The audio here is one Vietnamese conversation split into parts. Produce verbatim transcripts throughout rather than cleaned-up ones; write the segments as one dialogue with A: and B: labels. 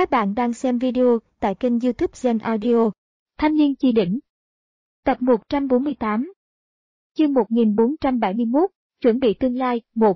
A: Các bạn đang xem video tại kênh YouTube Gen Audio. Thanh niên chi đỉnh. Tập một trăm bốn mươi tám. Chương một nghìn bốn trăm bảy mươi mốt, chuẩn bị tương lai, một.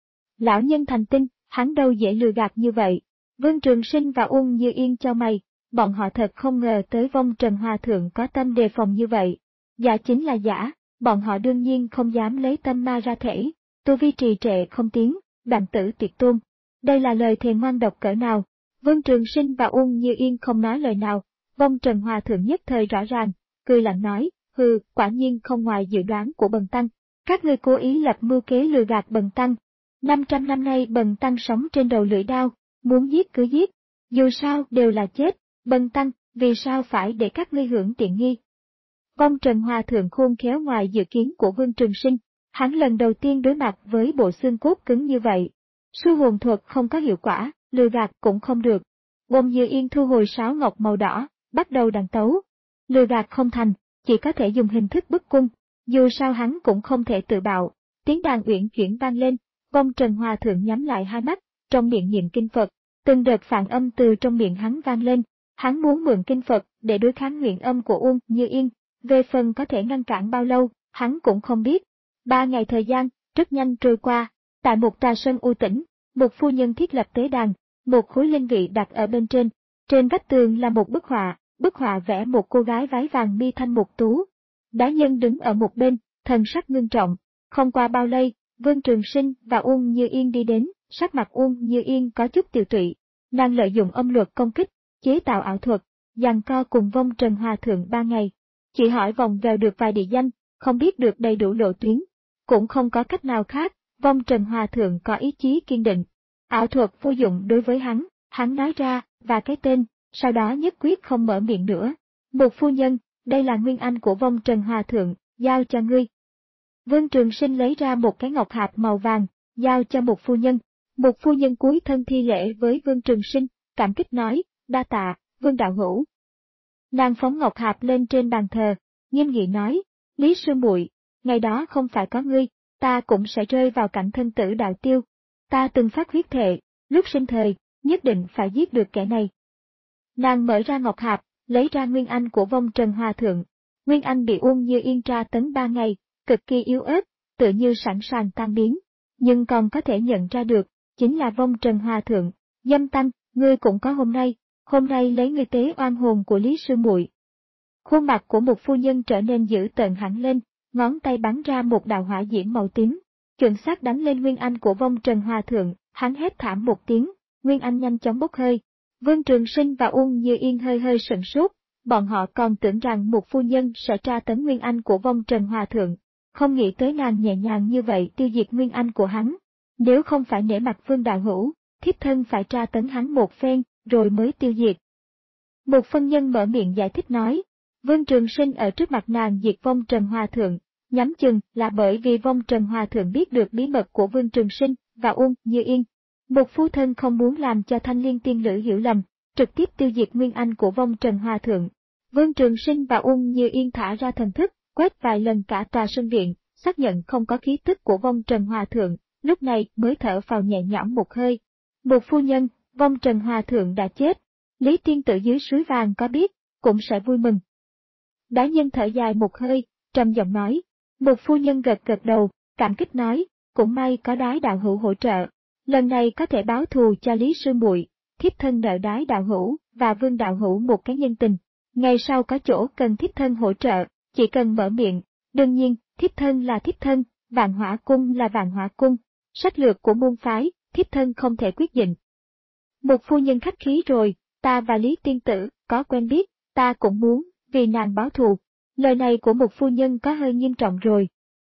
A: Lão nhân thành tinh, hắn đâu dễ lừa gạt như vậy. Vương Trường Sinh và Uông Như Yên cho mày, bọn họ thật không ngờ tới Vong Trần Hòa Thượng có tâm đề phòng như vậy. Giả chính là giả, bọn họ đương nhiên không dám lấy tâm ma ra thể, tu vi trì trệ không tiến, đoạn tử tuyệt tôn. Đây là lời thề ngoan độc cỡ nào? Vương Trường Sinh và Uông Như Yên không nói lời nào, Vong Trần Hòa Thượng nhất thời rõ ràng, cười lạnh nói, hừ, quả nhiên không ngoài dự đoán của Bần Tăng, các ngươi cố ý lập mưu kế lừa gạt Bần Tăng. năm trăm năm nay Bần Tăng sống trên đầu lưỡi đao, muốn giết cứ giết, dù sao đều là chết, Bần Tăng, vì sao phải để các ngươi hưởng tiện nghi? Vong Trần Hòa Thượng khôn khéo ngoài dự kiến của Vương Trường Sinh, hắn lần đầu tiên đối mặt với bộ xương cốt cứng như vậy. Sư hồn thuật không có hiệu quả, lừa gạt cũng không được. Uông Như Yên thu hồi sáo ngọc màu đỏ, bắt đầu đàn tấu. Lừa gạt không thành, chỉ có thể dùng hình thức bức cung, dù sao hắn cũng không thể tự bạo. Tiếng đàn uyển chuyển vang lên, Vong Trần Hòa Thượng nhắm lại hai mắt, trong miệng niệm kinh Phật, từng đợt phản âm từ trong miệng hắn vang lên. Hắn muốn mượn kinh Phật để đối kháng nguyện âm của Uông Như Yên, về phần có thể ngăn cản bao lâu, hắn cũng không biết. Ba ngày thời gian, rất nhanh trôi qua, tại một trà sơn u tĩnh, một phu nhân thiết lập tế đàn, một khối linh vị đặt ở bên trên, trên vách tường là một bức họa, bức họa vẽ một cô gái váy vàng mi thanh mục tú. Đá nhân đứng ở một bên, thần sắc ngưng trọng. Không qua bao lâu, Vương Trường Sinh và Uông Như Yên đi đến, sắc mặt Uông Như Yên có chút tiều tụy. Nàng lợi dụng âm luật công kích, chế tạo ảo thuật, giằng co cùng Vong Trần Hòa Thượng ba ngày. Chỉ hỏi vòng vèo được vài địa danh, không biết được đầy đủ lộ tuyến. Cũng không có cách nào khác, Vong Trần Hòa Thượng có ý chí kiên định. Ảo thuật vô dụng đối với hắn, hắn nói ra, và cái tên, sau đó nhất quyết không mở miệng nữa. Một phu nhân, đây là nguyên anh của Vong Trần Hòa Thượng, giao cho ngươi. Vương Trường Sinh lấy ra một cái ngọc hạp màu vàng, giao cho một phu nhân. Một phu nhân cúi thân thi lễ với Vương Trường Sinh, cảm kích nói, đa tạ, Vương đạo hữu. Nàng phóng ngọc hạp lên trên bàn thờ, nghiêm nghị nói, Lý sư muội, ngày đó không phải có ngươi, ta cũng sẽ rơi vào cảnh thân tử đạo tiêu. Ta từng phát huyết thệ, lúc sinh thời, nhất định phải giết được kẻ này. Nàng mở ra ngọc hạp, lấy ra nguyên anh của Vong Trần Hòa Thượng. Nguyên anh bị Uông Như Yên tra tấn ba ngày, cực kỳ yếu ớt, tự như sẵn sàng tan biến. Nhưng còn có thể nhận ra được, chính là Vong Trần Hòa Thượng. Dâm tăng, ngươi cũng có hôm nay, hôm nay lấy ngươi tế oan hồn của Lý sư muội. Khuôn mặt của một phu nhân trở nên dữ tợn hẳn lên, ngón tay bắn ra một đạo hỏa diễm màu tím. Chuẩn xác đánh lên nguyên anh của Vong Trần Hòa Thượng, hắn hét thảm một tiếng, nguyên anh nhanh chóng bốc hơi. Vương Trường Sinh và Uông Như Yên hơi hơi sửng sốt, bọn họ còn tưởng rằng một phu nhân sẽ tra tấn nguyên anh của Vong Trần Hòa Thượng, không nghĩ tới nàng nhẹ nhàng như vậy tiêu diệt nguyên anh của hắn. Nếu không phải nể mặt Vương đạo hữu, thiếp thân phải tra tấn hắn một phen, rồi mới tiêu diệt. Một phân nhân mở miệng giải thích nói, Vương Trường Sinh ở trước mặt nàng diệt Vong Trần Hòa Thượng. Nhắm chừng là bởi vì Vong Trần Hòa Thượng biết được bí mật của Vương Trường Sinh và Uông Như Yên. Một phu thân không muốn làm cho Thanh Liên tiên nữ hiểu lầm, trực tiếp tiêu diệt nguyên anh của Vong Trần Hòa Thượng. Vương Trường Sinh và Uông Như Yên thả ra thần thức, quét vài lần cả tòa sân viện, xác nhận không có khí tức của Vong Trần Hòa Thượng, lúc này mới thở phào nhẹ nhõm một hơi. Một phu nhân, Vong Trần Hòa Thượng đã chết, Lý tiên tử dưới suối vàng có biết, cũng sẽ vui mừng. Đá nhân thở dài một hơi, trầm giọng nói. Một phu nhân gật gật đầu, cảm kích nói, cũng may có Đái đạo hữu hỗ trợ, lần này có thể báo thù cho Lý sư muội, thiếp thân nợ Đái đạo hữu và Vương đạo hữu một cái nhân tình. Ngày sau có chỗ cần thiếp thân hỗ trợ, chỉ cần mở miệng. Đương nhiên, thiếp thân là thiếp thân, Vạn Hỏa cung là Vạn Hỏa cung, sách lược của môn phái, thiếp thân không thể quyết định. Một phu nhân khách khí rồi, ta và Lý tiên tử có quen biết, ta cũng muốn vì nàng báo thù. Lời này của một phu nhân có hơi nghiêm trọng rồi.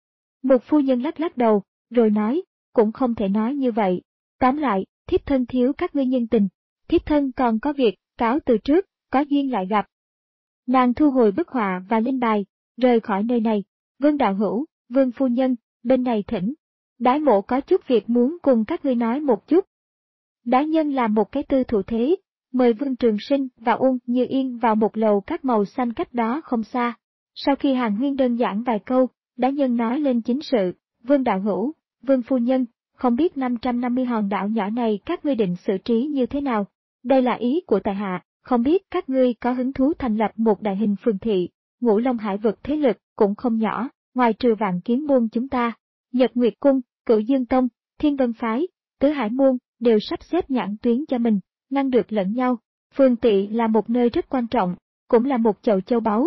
A: Một phu nhân lắc lắc đầu, rồi nói, cũng không thể nói như vậy. Tóm lại, thiếp thân thiếu các ngươi nhân tình, thiếp thân còn có việc, cáo từ trước, có duyên lại gặp. Nàng thu hồi bức họa và linh bài, rời khỏi nơi này. Vương đạo hữu, Vương phu nhân, bên này thỉnh. Đái mộ có chút việc muốn cùng các ngươi nói một chút. Đái nhân làm một cái tư thủ thế, mời Vương Trường Sinh và Uông Như Yên vào một lầu các màu xanh cách đó không xa. Sau khi Hàn Huyên đơn giản vài câu, Đá nhân nói lên chính sự, Vương đạo hữu, Vương phu nhân, không biết năm trăm năm mươi hòn đảo nhỏ này các ngươi định xử trí như thế nào. Đây là ý của tại hạ, không biết các ngươi có hứng thú thành lập một đại hình phường thị. Ngũ Long Hải vực thế lực cũng không nhỏ, ngoài trừ Vạn Kiếm môn chúng ta, Nhật Nguyệt cung, Cửu Dương tông, Thiên Vân phái, Tứ Hải môn đều sắp xếp nhãn tuyến cho mình, ngăn được lẫn nhau. Phường thị là một nơi rất quan trọng, cũng là một chậu châu báu.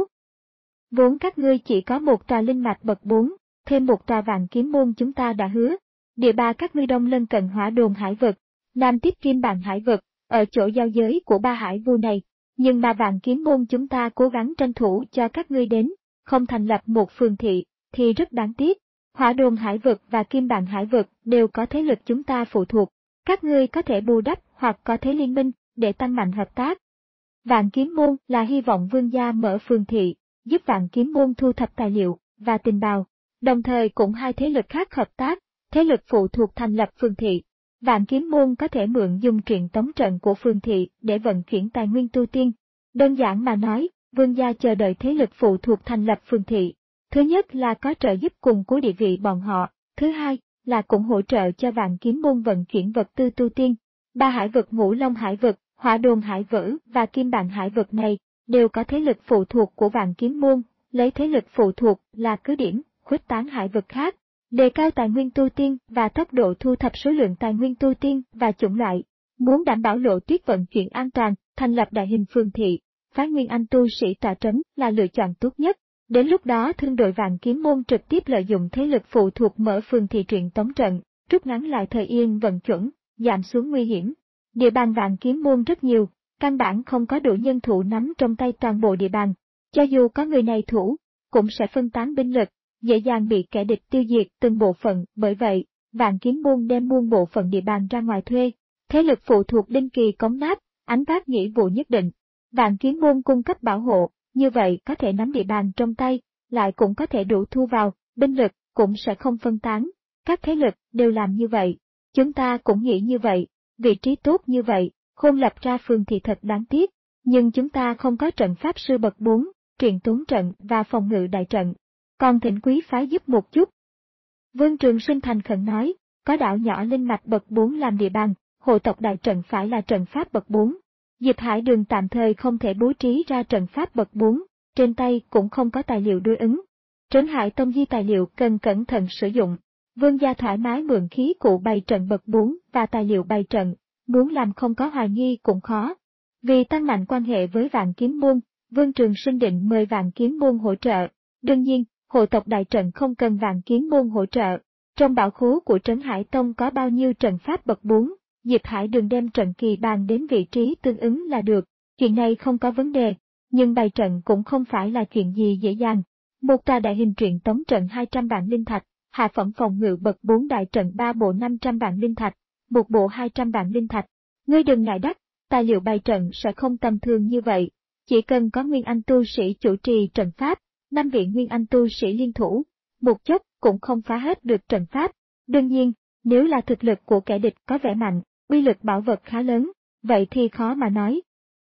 A: Vốn các ngươi chỉ có một tòa linh mạch bậc bốn, thêm một tòa Vạn Kiếm môn chúng ta đã hứa. Địa ba các ngươi đông lân cận Hỏa Đồn Hải vực, nam tiếp Kim Bàn Hải vực, ở chỗ giao giới của ba hải vu này. Nhưng mà Vạn Kiếm môn chúng ta cố gắng tranh thủ cho các ngươi đến, không thành lập một phường thị, thì rất đáng tiếc. Hỏa Đồn Hải vực và Kim Bàn Hải vực đều có thế lực chúng ta phụ thuộc. Các ngươi có thể bù đắp hoặc có thế liên minh, để tăng mạnh hợp tác. Vạn Kiếm môn là hy vọng vương gia mở phường thị, giúp Vạn Kiếm môn thu thập tài liệu và tình báo, đồng thời cũng hai thế lực khác hợp tác, thế lực phụ thuộc thành lập phường thị. Vạn Kiếm môn có thể mượn dùng truyền tống trận của phường thị để vận chuyển tài nguyên tu tiên. Đơn giản mà nói, vương gia chờ đợi thế lực phụ thuộc thành lập phường thị. Thứ nhất là có trợ giúp củng cố địa vị bọn họ, thứ hai là cũng hỗ trợ cho Vạn Kiếm môn vận chuyển vật tư tu tiên. Ba hải vực Ngũ Long Hải vực, Hỏa Đồn Hải vực và Kim Bàn Hải vực này đều có thế lực phụ thuộc của Vạn Kiếm môn, lấy thế lực phụ thuộc là cứ điểm, khuếch tán hải vực khác, đề cao tài nguyên tu tiên và tốc độ thu thập số lượng tài nguyên tu tiên và chủng loại. Muốn đảm bảo lộ tuyết vận chuyển an toàn, thành lập đại hình phường thị, phái nguyên anh tu sĩ tọa trấn là lựa chọn tốt nhất. Đến lúc đó thương đội Vạn Kiếm môn trực tiếp lợi dụng thế lực phụ thuộc mở phường thị truyền tống trận, rút ngắn lại thời yên vận chuẩn, giảm xuống nguy hiểm. Địa bàn Vạn Kiếm môn rất nhiều, căn bản không có đủ nhân thủ nắm trong tay toàn bộ địa bàn. Cho dù có người này thủ, cũng sẽ phân tán binh lực, dễ dàng bị kẻ địch tiêu diệt từng bộ phận. Bởi vậy, Vạn Kiếm môn đem muôn bộ phận địa bàn ra ngoài thuê, thế lực phụ thuộc định kỳ cống náp, ánh vác nghĩa vụ nhất định. Vạn Kiếm môn cung cấp bảo hộ, như vậy có thể nắm địa bàn trong tay, lại cũng có thể đủ thu vào, binh lực cũng sẽ không phân tán. Các thế lực đều làm như vậy, chúng ta cũng nghĩ như vậy, vị trí tốt như vậy, khôn lập ra phường thì thật đáng tiếc, nhưng chúng ta không có trận pháp sư bậc bốn, truyền tống trận và phòng ngự đại trận. Còn thỉnh quý phái giúp một chút. Vương Trường Sinh thành khẩn nói, có đảo nhỏ linh mạch bậc bốn làm địa bàn, hộ tộc đại trận phải là trận pháp bậc bốn. Diệp Hải Đường tạm thời không thể bố trí ra trận pháp bậc bốn, trên tay cũng không có tài liệu đối ứng. Trấn Hải Tông di tài liệu cần cẩn thận sử dụng. Vương gia thoải mái mượn khí cụ bày trận bậc bốn và tài liệu bày trận, muốn làm không có hoài nghi cũng khó. Vì tăng mạnh quan hệ với Vạn Kiếm môn, Vương Trường Sinh định mời Vạn Kiếm môn hỗ trợ. Đương nhiên, hộ tộc đại trận không cần Vạn Kiếm môn hỗ trợ. Trong bảo khố của Trấn Hải Tông có bao nhiêu trận pháp bậc bốn, Diệp Hải Đường đem trận kỳ bàn đến vị trí tương ứng là được. Chuyện này không có vấn đề, nhưng bày trận cũng không phải là chuyện gì dễ dàng. Một tòa đại hình truyền tống trận hai trăm vạn linh thạch, hạ phẩm phòng ngự bậc bốn đại trận ba bộ năm trăm vạn linh thạch, một bộ hai trăm vạn linh thạch. Ngươi đừng ngại đắt, tài liệu bày trận sẽ không tầm thường như vậy. Chỉ cần có nguyên anh tu sĩ chủ trì trận pháp, năm vị nguyên anh tu sĩ liên thủ, một chốc cũng không phá hết được trận pháp. Đương nhiên, nếu là thực lực của kẻ địch có vẻ mạnh, uy lực bảo vật khá lớn, vậy thì khó mà nói.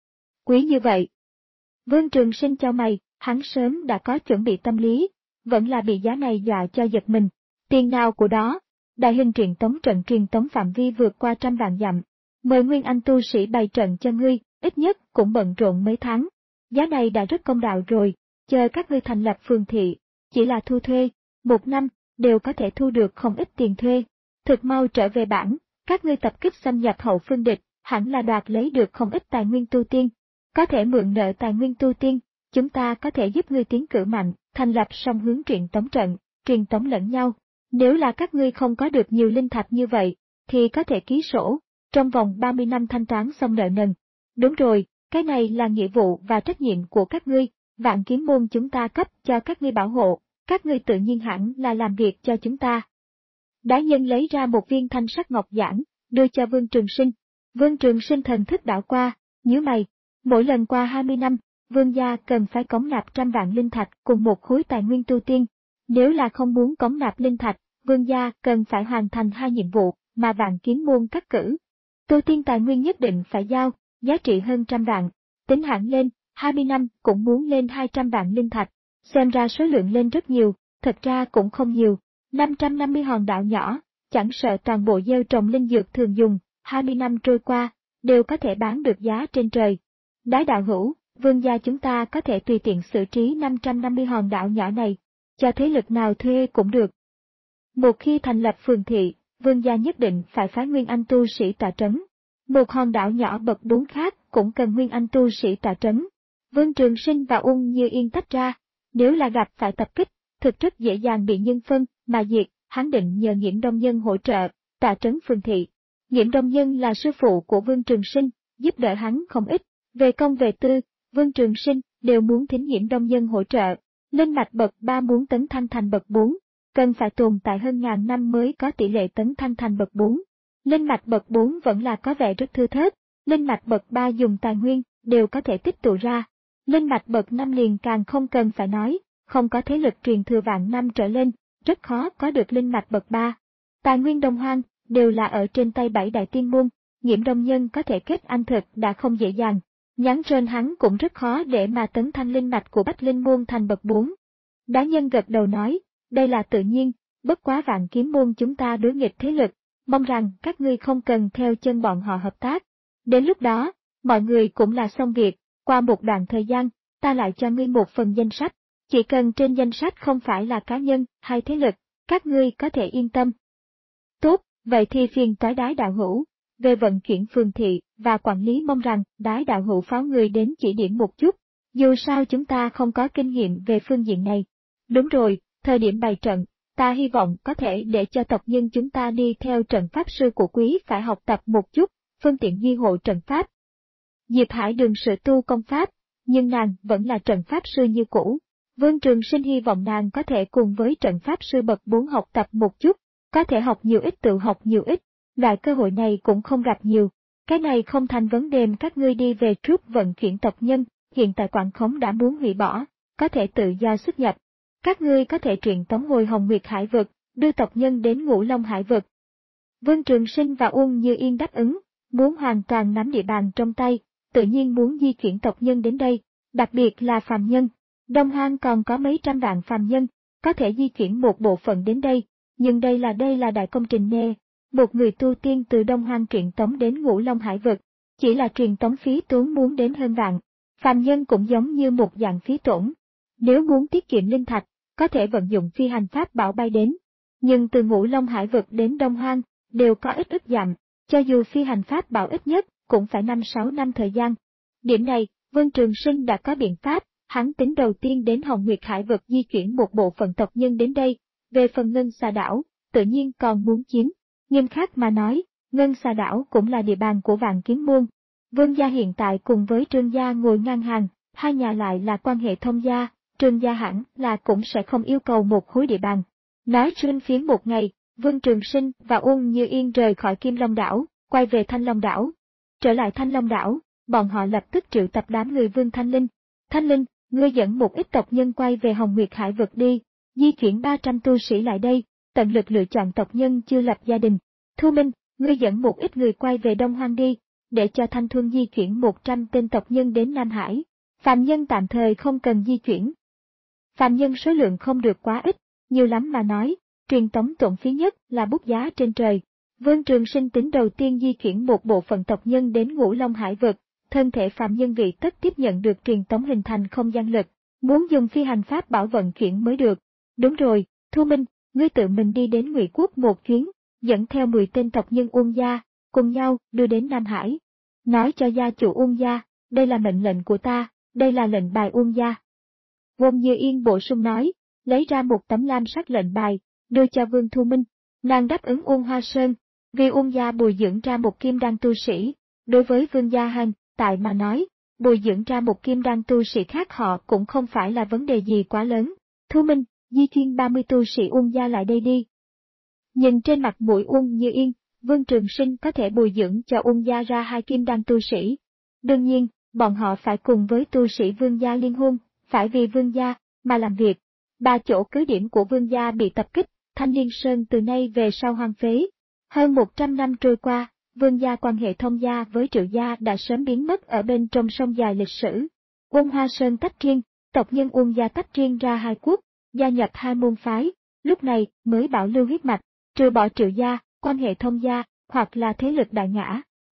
A: Quý như vậy. Vương Trường Sinh chau mày, hắn sớm đã có chuẩn bị tâm lý, vẫn là bị giá này dọa cho giật mình. Tiền nào của đó, đại hình truyền tống trận truyền tống phạm vi vượt qua trăm vạn dặm. Mời nguyên anh tu sĩ bày trận cho ngươi, ít nhất cũng bận rộn mấy tháng. Giá này đã rất công đạo rồi, chờ các ngươi thành lập phường thị, chỉ là thu thuê, một năm, đều có thể thu được không ít tiền thuê. Thực mau trở về bản, các ngươi tập kích xâm nhập hậu phương địch, hẳn là đoạt lấy được không ít tài nguyên tu tiên. Có thể mượn nợ tài nguyên tu tiên, chúng ta có thể giúp ngươi tiến cử mạnh, thành lập song hướng truyền tống trận, truyền tống lẫn nhau. Nếu là các ngươi không có được nhiều linh thạch như vậy, thì có thể ký sổ, trong vòng ba mươi năm thanh toán xong nợ nần. Đúng rồi, cái này là nghĩa vụ và trách nhiệm của các ngươi, Vạn Kiếm môn chúng ta cấp cho các ngươi bảo hộ, các ngươi tự nhiên hẳn là làm việc cho chúng ta. Đái Nhân lấy ra một viên thanh sắc ngọc giản, đưa cho Vương Trường Sinh. Vương Trường Sinh thần thức đảo qua, nhíu mày, mỗi lần qua hai mươi năm, Vương gia cần phải cống nạp trăm vạn linh thạch cùng một khối tài nguyên tu tiên. Nếu là không muốn cống nạp linh thạch, Vương gia cần phải hoàn thành hai nhiệm vụ mà Vạn Kiếm môn cắt cử. Tu tiên tài nguyên nhất định phải giao, giá trị hơn trăm vạn, tính hẳn lên, hai mươi năm cũng muốn lên hai trăm vạn linh thạch, xem ra số lượng lên rất nhiều, thật ra cũng không nhiều, năm trăm năm mươi hòn đảo nhỏ, chẳng sợ toàn bộ gieo trồng linh dược thường dùng, hai mươi năm trôi qua, đều có thể bán được giá trên trời. Đái đạo hữu, Vương gia chúng ta có thể tùy tiện xử trí năm trăm năm mươi hòn đảo nhỏ này, cho thế lực nào thuê cũng được. Một khi thành lập phường thị, Vương gia nhất định phải phái Nguyên Anh tu sĩ tọa trấn. Một hòn đảo nhỏ bậc bốn khác cũng cần Nguyên Anh tu sĩ tọa trấn. Vương Trường Sinh và Ung Như Yên tách ra, nếu là gặp phải tập kích, thực rất dễ dàng bị nhân phân mà diệt, hắn định nhờ Nghiễm Đông Nhân hỗ trợ, tọa trấn phường thị. Nghiễm Đông Nhân là sư phụ của Vương Trường Sinh, giúp đỡ hắn không ít, về công về tư, Vương Trường Sinh đều muốn thỉnh Nghiễm Đông Nhân hỗ trợ. Linh mạch bậc ba muốn tấn thăng thành bậc bốn, cần phải tồn tại hơn ngàn năm mới có tỷ lệ tấn thăng thành bậc bốn. Linh mạch bậc bốn vẫn là có vẻ rất thưa thớt, linh mạch bậc ba dùng tài nguyên đều có thể tích tụ ra. Linh mạch bậc năm liền càng không cần phải nói, không có thế lực truyền thừa vạn năm trở lên, rất khó có được linh mạch bậc ba. Tài nguyên Đông Hoang đều là ở trên tay bảy đại tiên môn, Nghiễm Đông Nhân có thể kết anh thực đã không dễ dàng. Nhắn trên hắn cũng rất khó để mà tấn thanh linh mạch của Bách Linh môn thành bậc bốn. Đá Nhân gật đầu nói, đây là tự nhiên, bất quá Vạn Kiếm môn chúng ta đối nghịch thế lực, mong rằng các ngươi không cần theo chân bọn họ hợp tác. Đến lúc đó, mọi người cũng là xong việc, qua một đoạn thời gian, ta lại cho ngươi một phần danh sách, chỉ cần trên danh sách không phải là cá nhân hay thế lực, các ngươi có thể yên tâm. Tốt, vậy thì phiền toái Đái đạo hữu. Về vận chuyển phường thị và quản lý mong rằng Đái đạo hữu phái người đến chỉ điểm một chút, dù sao chúng ta không có kinh nghiệm về phương diện này. Đúng rồi, thời điểm bày trận, ta hy vọng có thể để cho tộc nhân chúng ta đi theo trận pháp sư của quý phải học tập một chút, phương tiện duy hộ trận pháp. Diệp Hải Đường sự tu công pháp, nhưng nàng vẫn là trận pháp sư như cũ. Vương Trường Sinh hy vọng nàng có thể cùng với trận pháp sư bậc bốn học tập một chút, có thể học nhiều ít tự học nhiều ít. Loại cơ hội này cũng không gặp nhiều, cái này không thành vấn đề. Các ngươi đi về trước vận chuyển tộc nhân, hiện tại Quảng Khống đã muốn hủy bỏ, có thể tự do xuất nhập. Các ngươi có thể truyền tống hồi Hồng Nguyệt Hải vực, đưa tộc nhân đến Ngũ Long Hải vực. Vương Trường Sinh và Uông Như Yên đáp ứng, muốn hoàn toàn nắm địa bàn trong tay, tự nhiên muốn di chuyển tộc nhân đến đây, đặc biệt là phàm nhân. Đông Hoang còn có mấy trăm vạn phàm nhân, có thể di chuyển một bộ phận đến đây, nhưng đây là đây là đại công trình nè. Một người tu tiên từ Đông Hoang truyền tống đến Ngũ Long Hải vực, chỉ là truyền tống phí tốn muốn đến hơn vạn. Phàm nhân cũng giống như một dạng phí tổn. Nếu muốn tiết kiệm linh thạch, có thể vận dụng phi hành pháp bảo bay đến. Nhưng từ Ngũ Long Hải vực đến Đông Hoang, đều có ít ức dặm, cho dù phi hành pháp bảo ít nhất, cũng phải năm sáu năm thời gian. Điểm này, Vương Trường Sinh đã có biện pháp, hắn tính đầu tiên đến Hồng Nguyệt Hải vực di chuyển một bộ phận tộc nhân đến đây. Về phần Ngân Xà đảo, tự nhiên còn muốn chiếm. Nghiêm khắc mà nói, Ngân Xà đảo cũng là địa bàn của Vạn Kiếm môn. Vương gia hiện tại cùng với Trương gia ngồi ngang hàng, hai nhà lại là quan hệ thông gia, Trương gia hẳn là cũng sẽ không yêu cầu một khối địa bàn. Nói trên phiến một ngày, Vương Trường Sinh và Uông Như Yên rời khỏi Kim Long đảo, quay về Thanh Long đảo. Trở lại Thanh Long đảo, bọn họ lập tức triệu tập đám người Vương Thanh Linh. Thanh Linh, ngươi dẫn một ít tộc nhân quay về Hồng Nguyệt Hải vực đi, di chuyển ba trăm tu sĩ lại đây, tận lực lựa chọn tộc nhân chưa lập gia đình. Thu Minh, ngươi dẫn một ít người quay về Đông Hoang đi, để cho Thanh Thuân di chuyển một trăm tên tộc nhân đến Nam Hải. Phàm nhân tạm thời không cần di chuyển. Phàm nhân số lượng không được quá ít, nhiều lắm mà nói, truyền tống tổn phí nhất là bút giá trên trời. Vương Trường Sinh tính đầu tiên di chuyển một bộ phận tộc nhân đến Ngũ Long Hải vực, thân thể phàm nhân vị tất tiếp nhận được truyền tống hình thành không gian lực, muốn dùng phi hành pháp bảo vận chuyển mới được. Đúng rồi, Thu Minh, ngươi tự mình đi đến Ngụy Quốc một chuyến, dẫn theo mười tên tộc nhân Uông gia, cùng nhau đưa đến Nam Hải. Nói cho gia chủ Uông gia, đây là mệnh lệnh của ta, đây là lệnh bài Uông gia. Uông Như Yên bổ sung nói, lấy ra một tấm lam sắc lệnh bài, đưa cho Vương Thu Minh. Nàng đáp ứng Uông Hoa Sơn, vì Uông gia bồi dưỡng ra một kim đan tu sĩ, đối với Vương gia hành, tại mà nói, bồi dưỡng ra một kim đan tu sĩ khác họ cũng không phải là vấn đề gì quá lớn. Thu Minh, di chuyên ba mươi tu sĩ Uông gia lại đây đi. Nhìn trên mặt mũi Uông Như Yên, Vương Trường Sinh có thể bồi dưỡng cho Uông gia ra hai kim đan tu sĩ. Đương nhiên, bọn họ phải cùng với tu sĩ Vương gia liên hôn, phải vì Vương gia mà làm việc. Ba chỗ cứ điểm của Vương gia bị tập kích, Thanh Liên Sơn từ nay về sau hoang phế. Hơn một trăm năm trôi qua, Vương gia quan hệ thông gia với Triệu gia đã sớm biến mất ở bên trong sông dài lịch sử. Uông Hoa Sơn tách riêng, tộc nhân Uông gia tách riêng ra hai quốc, gia nhập hai môn phái, lúc này mới bảo lưu huyết mạch, trừ bỏ Triệu gia, quan hệ thông gia, hoặc là thế lực đại ngã,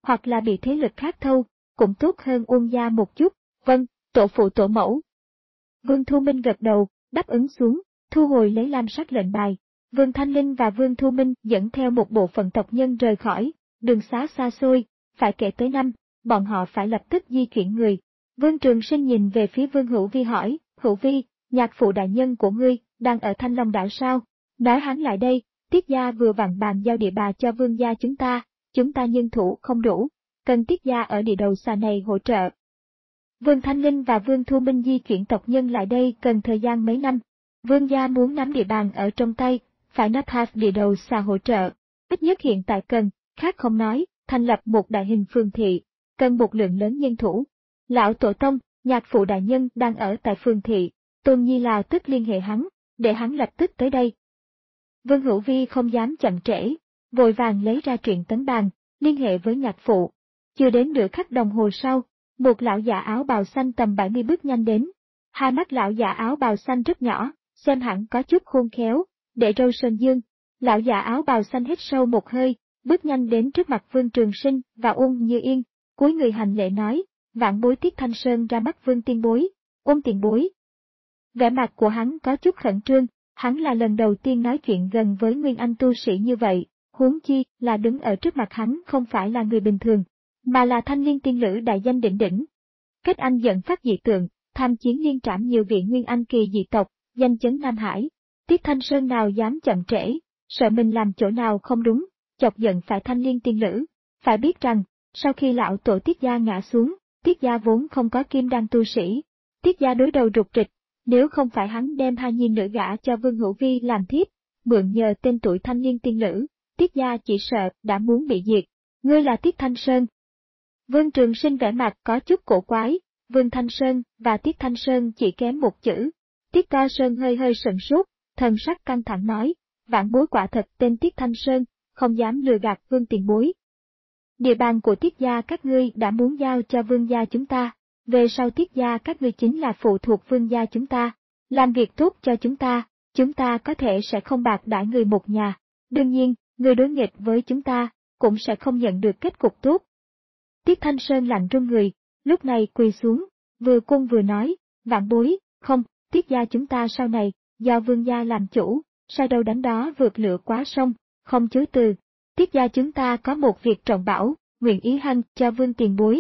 A: hoặc là bị thế lực khác thâu, cũng tốt hơn Uông gia một chút. Vâng, tổ phụ tổ mẫu. Vương Thu Minh gật đầu, đáp ứng xuống, thu hồi lấy lam sắc lệnh bài. Vương Thanh Linh và Vương Thu Minh dẫn theo một bộ phận tộc nhân rời khỏi, đường xá xa xôi, phải kể tới năm, bọn họ phải lập tức di chuyển người. Vương Trường Sinh nhìn về phía Vương Hữu Vi hỏi, Hữu Vi, nhạc phụ đại nhân của ngươi, đang ở Thanh Long đảo sao? Nói hắn lại đây, Tiết gia vừa vặn bàn giao địa bà cho Vương gia chúng ta, chúng ta nhân thủ không đủ, cần Tiết gia ở địa đầu xa này hỗ trợ. Vương Thanh Linh và Vương Thu Minh di chuyển tộc nhân lại đây cần thời gian mấy năm. Vương gia muốn nắm địa bàn ở trong tay, phải nắp hạt địa đầu xa hỗ trợ. Ít nhất hiện tại cần, khác không nói, thành lập một đại hình phường thị, cần một lượng lớn nhân thủ. Lão Tổ Tông, nhạc phụ đại nhân đang ở tại phường thị, Tôn Nhi Lào tức liên hệ hắn, để hắn lập tức tới đây. Vương Hữu Vi không dám chậm trễ, vội vàng lấy ra truyện tấn bàn, liên hệ với nhạc phụ. Chưa đến nửa khắc đồng hồ sau, một lão già áo bào xanh tầm bảy mươi bước nhanh đến. Hai mắt lão già áo bào xanh rất nhỏ, xem hẳn có chút khôn khéo, để râu sơn dương. Lão già áo bào xanh hít sâu một hơi, bước nhanh đến trước mặt Vương Trường Sinh và Uông Như Yên, cúi người hành lễ nói, vãn bối Tiết Thanh Sơn ra mắt Vương tiên bối, Uông tiền bối. Vẻ mặt của hắn có chút khẩn trương, hắn là lần đầu tiên nói chuyện gần với Nguyên Anh tu sĩ như vậy, huống chi là đứng ở trước mặt hắn không phải là người bình thường, mà là thanh liên tiên lữ đại danh đỉnh đỉnh. Kết anh dẫn phát dị tượng, tham chiến liên trảm nhiều vị Nguyên Anh kỳ dị tộc, danh chấn Nam Hải. Tiết Thanh Sơn nào dám chậm trễ, sợ mình làm chỗ nào không đúng, chọc giận phải thanh liên tiên lữ. Phải biết rằng, sau khi lão tổ Tiết gia ngã xuống, Tiết gia vốn không có kim đan tu sĩ. Tiết gia đối đầu rụt rịch, nếu không phải hắn đem hai nhi nữ gả cho Vương Hữu Vi làm thiếp, mượn nhờ tên tuổi thanh liên tiên lữ, Tiết gia chỉ sợ đã muốn bị diệt. Ngươi là Tiết Thanh Sơn. Vương Trường Sinh vẻ mặt có chút cổ quái, Vương Thanh Sơn và Tiết Thanh Sơn chỉ kém một chữ. Tiết Ca Sơn hơi hơi sững sốt, thần sắc căng thẳng nói, vãn bối quả thật tên Tiết Thanh Sơn, không dám lừa gạt Vương tiền bối. Địa bàn của Tiết gia các ngươi đã muốn giao cho Vương gia chúng ta, về sau Tiết gia các ngươi chính là phụ thuộc Vương gia chúng ta, làm việc tốt cho chúng ta, chúng ta có thể sẽ không bạc đãi người một nhà, đương nhiên, người đối nghịch với chúng ta, cũng sẽ không nhận được kết cục tốt. Tiết Thanh Sơn lạnh run người, lúc này quỳ xuống, vừa cung vừa nói, vãn bối, không, Tiết gia chúng ta sau này, do Vương gia làm chủ, sai đâu đánh đó vượt lửa quá sông, không chối từ. Tiết gia chúng ta có một việc trọng bảo, nguyện ý hân cho Vương tiền bối.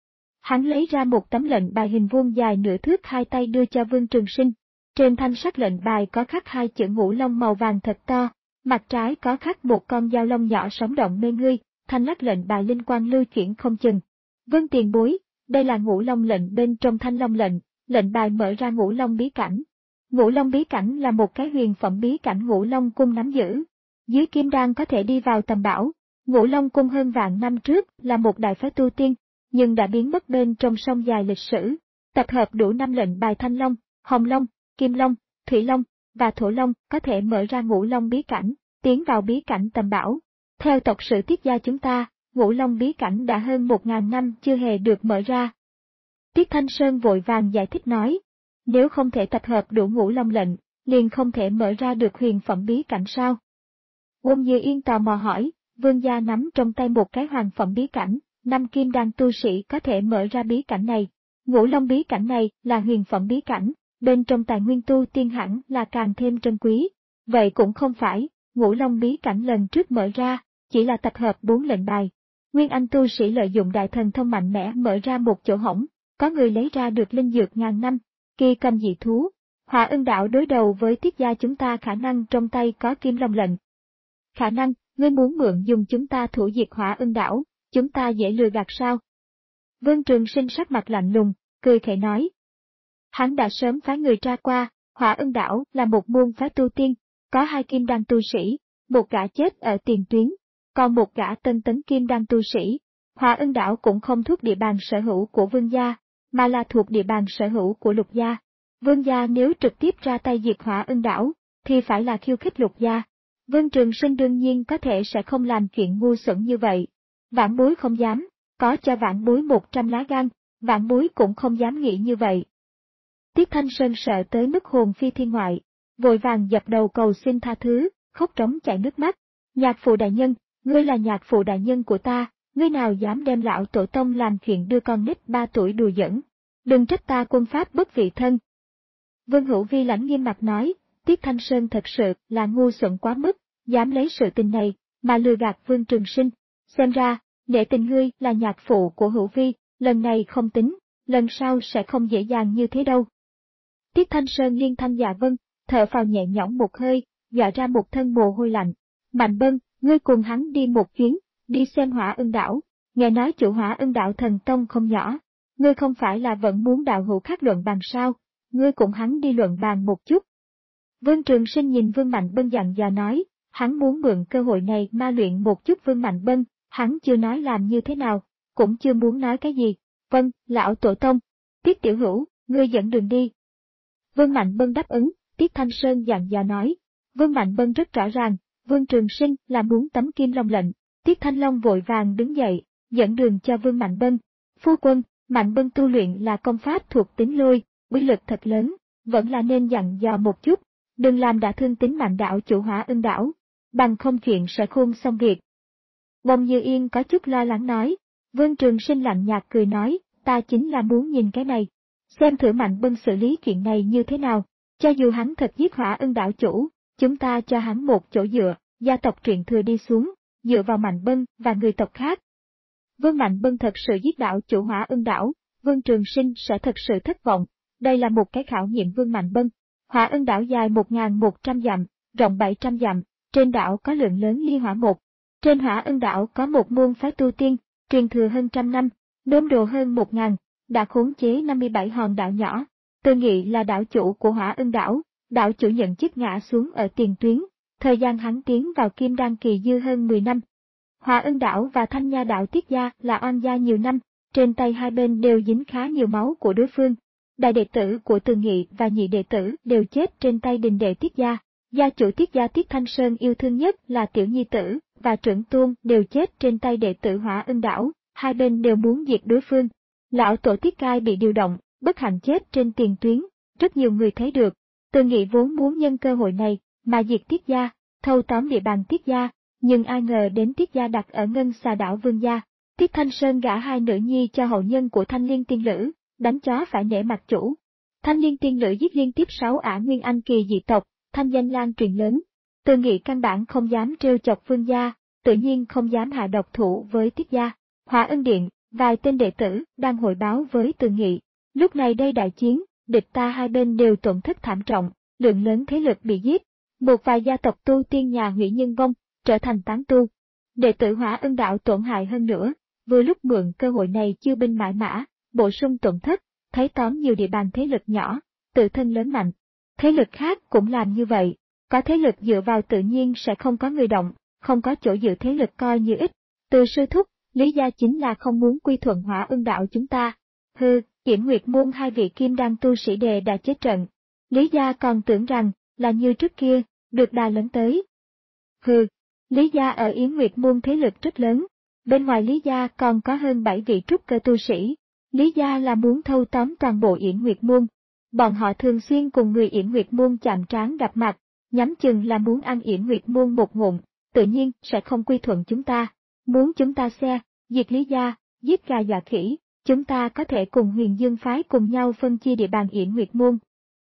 A: Hắn lấy ra một tấm lệnh bài hình vuông dài nửa thước hai tay đưa cho Vương Trường Sinh. Trên thanh sắc lệnh bài có khắc hai chữ Ngũ Long màu vàng thật to, mặt trái có khắc một con dao long nhỏ sống động mê ngươi, thanh lắc lệnh bài linh quang lưu chuyển không chừng. Vương tiền bối, đây là Ngũ Long lệnh bên trong thanh long lệnh, lệnh bài mở ra Ngũ Long bí cảnh. Ngũ Long bí cảnh là một cái huyền phẩm bí cảnh Ngũ Long cung nắm giữ. Dưới kim đan có thể đi vào tầm bảo. Ngũ Long cung hơn vạn năm trước là một đại phái tu tiên, nhưng đã biến mất bên trong sông dài lịch sử. Tập hợp đủ năm lệnh bài Thanh Long, Hồng Long, Kim Long, Thủy Long và Thổ Long có thể mở ra Ngũ Long bí cảnh, tiến vào bí cảnh tầm bảo. Theo tộc sử Tiết gia chúng ta, Ngũ Long bí cảnh đã hơn một ngàn năm chưa hề được mở ra. Tiết Thanh Sơn vội vàng giải thích nói, nếu không thể tập hợp đủ Ngũ Long lệnh, liền không thể mở ra được huyền phẩm bí cảnh sao? Uông Như Yên tò mò hỏi, Vương gia nắm trong tay một cái hoàng phẩm bí cảnh, năm kim đan tu sĩ có thể mở ra bí cảnh này. Ngũ Long bí cảnh này là huyền phẩm bí cảnh, bên trong tài nguyên tu tiên hẳn là càng thêm trân quý. Vậy cũng không phải, Ngũ Long bí cảnh lần trước mở ra, chỉ là tập hợp bốn lệnh bài. Nguyên Anh tu sĩ lợi dụng đại thần thông mạnh mẽ mở ra một chỗ hổng, có người lấy ra được linh dược ngàn năm, kỳ cầm dị thú. Hỏa Ưng Đảo đối đầu với Tiết gia chúng ta khả năng trong tay có Kim Long lệnh. Khả năng, ngươi muốn mượn dùng chúng ta thủ diệt Hỏa Ưng Đảo, chúng ta dễ lừa gạt sao? Vương Trường Sinh sắc mặt lạnh lùng, cười khẩy nói. Hắn đã sớm phái người tra qua, Hỏa Ưng Đảo là một môn phái tu tiên, có hai kim đan tu sĩ, một gã chết ở tiền tuyến, còn một gã tân tấn kim đan tu sĩ. Hỏa Ưng Đảo cũng không thuộc địa bàn sở hữu của Vương gia, mà là thuộc địa bàn sở hữu của Lục gia. Vương gia nếu trực tiếp ra tay diệt Hỏa Ưng Đảo, thì phải là khiêu khích Lục gia. Vương Trường Sinh đương nhiên có thể sẽ không làm chuyện ngu xuẩn như vậy. Vãn bối không dám, có cho vãn bối một trăm lá gan, vãn bối cũng không dám nghĩ như vậy. Tiết Thanh Sơn sợ tới mức hồn phi thiên ngoại, vội vàng dập đầu cầu xin tha thứ, khóc trống chảy nước mắt. Nhạc phụ đại nhân, ngươi là nhạc phụ đại nhân của ta, ngươi nào dám đem lão tổ tông làm chuyện đưa con nít ba tuổi đùa giỡn, đừng trách ta quân pháp bất vị thân. Vương Hữu Vi lãnh nghiêm mặt nói, Tiết Thanh Sơn thật sự là ngu xuẩn quá mức, dám lấy sự tình này mà lừa gạt Vương Trường Sinh. Xem ra, nể tình ngươi là nhạc phụ của Hữu Vi, lần này không tính, lần sau sẽ không dễ dàng như thế đâu. Tiết Thanh Sơn liên thanh dạ vâng, thở phào nhẹ nhõm một hơi, dọa ra một thân mồ hôi lạnh. Mạnh Bân, ngươi cùng hắn đi một chuyến, đi xem Hỏa Ưng Đảo, nghe nói chủ Hỏa Ưng Đảo thần tông không nhỏ, ngươi không phải là vẫn muốn đạo hữu khác luận bàn sao, ngươi cùng hắn đi luận bàn một chút. Vương Trường Sinh nhìn Vương Mạnh Bân dặn dò nói, hắn muốn mượn cơ hội này ma luyện một chút Vương Mạnh Bân, hắn chưa nói làm như thế nào, cũng chưa muốn nói cái gì. Vâng, lão tổ tông. Tiết tiểu hữu, ngươi dẫn đường đi. Vương Mạnh Bân đáp ứng, Tiết Thanh Sơn dặn dò nói. Vương Mạnh Bân rất rõ ràng, Vương Trường Sinh là muốn tấm kim long lệnh. Tiết Thanh Long vội vàng đứng dậy, dẫn đường cho Vương Mạnh Bân. Phu quân, Mạnh Bân tu luyện là công pháp thuộc tính lôi, uy lực thật lớn, vẫn là nên dặn dò một chút, đừng làm đả thương tính mạng đạo chủ Hỏa Ưng Đảo, bằng không chuyện sẽ khôn xong việc. Bông Như Yên có chút lo lắng nói, Vương Trường Sinh lạnh nhạt cười nói, ta chính là muốn nhìn cái này, xem thử Mạnh Bân xử lý chuyện này như thế nào, cho dù hắn thật giết Hỏa Ưng Đảo chủ, chúng ta cho hắn một chỗ dựa, gia tộc truyền thừa đi xuống, dựa vào Mạnh Bân và người tộc khác. Vương Mạnh Bân thật sự giết đạo chủ Hỏa Ưng Đảo, Vương Trường Sinh sẽ thật sự thất vọng, đây là một cái khảo nghiệm Vương Mạnh Bân. Hỏa Ưng Đảo dài một nghìn một trăm dặm, rộng bảy trăm dặm, trên đảo có lượng lớn ly hỏa một. Trên Hỏa Ưng Đảo có một môn phái tu tiên, truyền thừa hơn trăm năm, đốn đồ hơn một ngàn, đã khống chế năm mươi bảy hòn đảo nhỏ. Tư Nghị là đảo chủ của Hỏa Ưng Đảo, đảo chủ nhận chức ngã xuống ở tiền tuyến, thời gian hắn tiến vào Kim Đan kỳ dư hơn mười năm. Hỏa Ưng Đảo và Thanh Nha đảo Tiết gia là oan gia nhiều năm, trên tay hai bên đều dính khá nhiều máu của đối phương. Đại đệ tử của Từ Nghị và nhị đệ tử đều chết trên tay đình đệ Tiết gia, gia chủ Tiết gia Tiết Thanh Sơn yêu thương nhất là tiểu nhi tử và trưởng tôn đều chết trên tay đệ tử Hỏa Ưng Đảo, hai bên đều muốn diệt đối phương. Lão tổ Tiết Cai bị điều động, bất hạnh chết trên tiền tuyến, rất nhiều người thấy được. Từ Nghị vốn muốn nhân cơ hội này mà diệt Tiết gia, thâu tóm địa bàn Tiết gia, nhưng ai ngờ đến Tiết gia đặt ở Ngân Xà đảo Vương gia. Tiết Thanh Sơn gả hai nữ nhi cho hậu nhân của Thanh Liên tiên lữ, đánh chó phải nể mặt chủ. Thanh Liên tiên lữ giết liên tiếp sáu ả nguyên anh kỳ dị tộc, thanh danh lan truyền lớn. Từ Nghị căn bản không dám trêu chọc Vương gia, tự nhiên không dám hạ độc thủ với Tiết gia. Hỏa Ưng Điện, vài tên đệ tử đang hội báo với Từ Nghị. Lúc này đây đại chiến, địch ta hai bên đều tổn thất thảm trọng, lượng lớn thế lực bị giết. Một vài gia tộc tu tiên nhà hủy nhân vong, trở thành tán tu. Đệ tử Hỏa Ưng Đạo tổn hại hơn nữa, vừa lúc mượn cơ hội này chiêu binh mãi mã, bổ sung tổn thất, thấy tóm nhiều địa bàn thế lực nhỏ, tự thân lớn mạnh. Thế lực khác cũng làm như vậy, có thế lực dựa vào tự nhiên sẽ không có người động, không có chỗ dựa thế lực coi như ít. Từ sư thúc, lý gia chính là không muốn quy thuận Hỏa Ưng Đạo chúng ta. Hừ, Kiểm Nguyệt môn hai vị kim đan tu sĩ đề đã chết trận. Lý gia còn tưởng rằng, là như trước kia, được đà lớn tới. Hừ, Lý gia ở Yến Nguyệt môn thế lực rất lớn, bên ngoài Lý gia còn có hơn bảy vị trúc cơ tu sĩ. Lý gia là muốn thâu tóm toàn bộ Yến Nguyệt môn. Bọn họ thường xuyên cùng người Yến Nguyệt môn chạm trán gặp mặt, nhắm chừng là muốn ăn Yến Nguyệt môn một ngụm, tự nhiên sẽ không quy thuận chúng ta. Muốn chúng ta xe, diệt Lý gia, giết gà dọa khỉ, chúng ta có thể cùng Huyền Dương phái cùng nhau phân chia địa bàn Yến Nguyệt môn.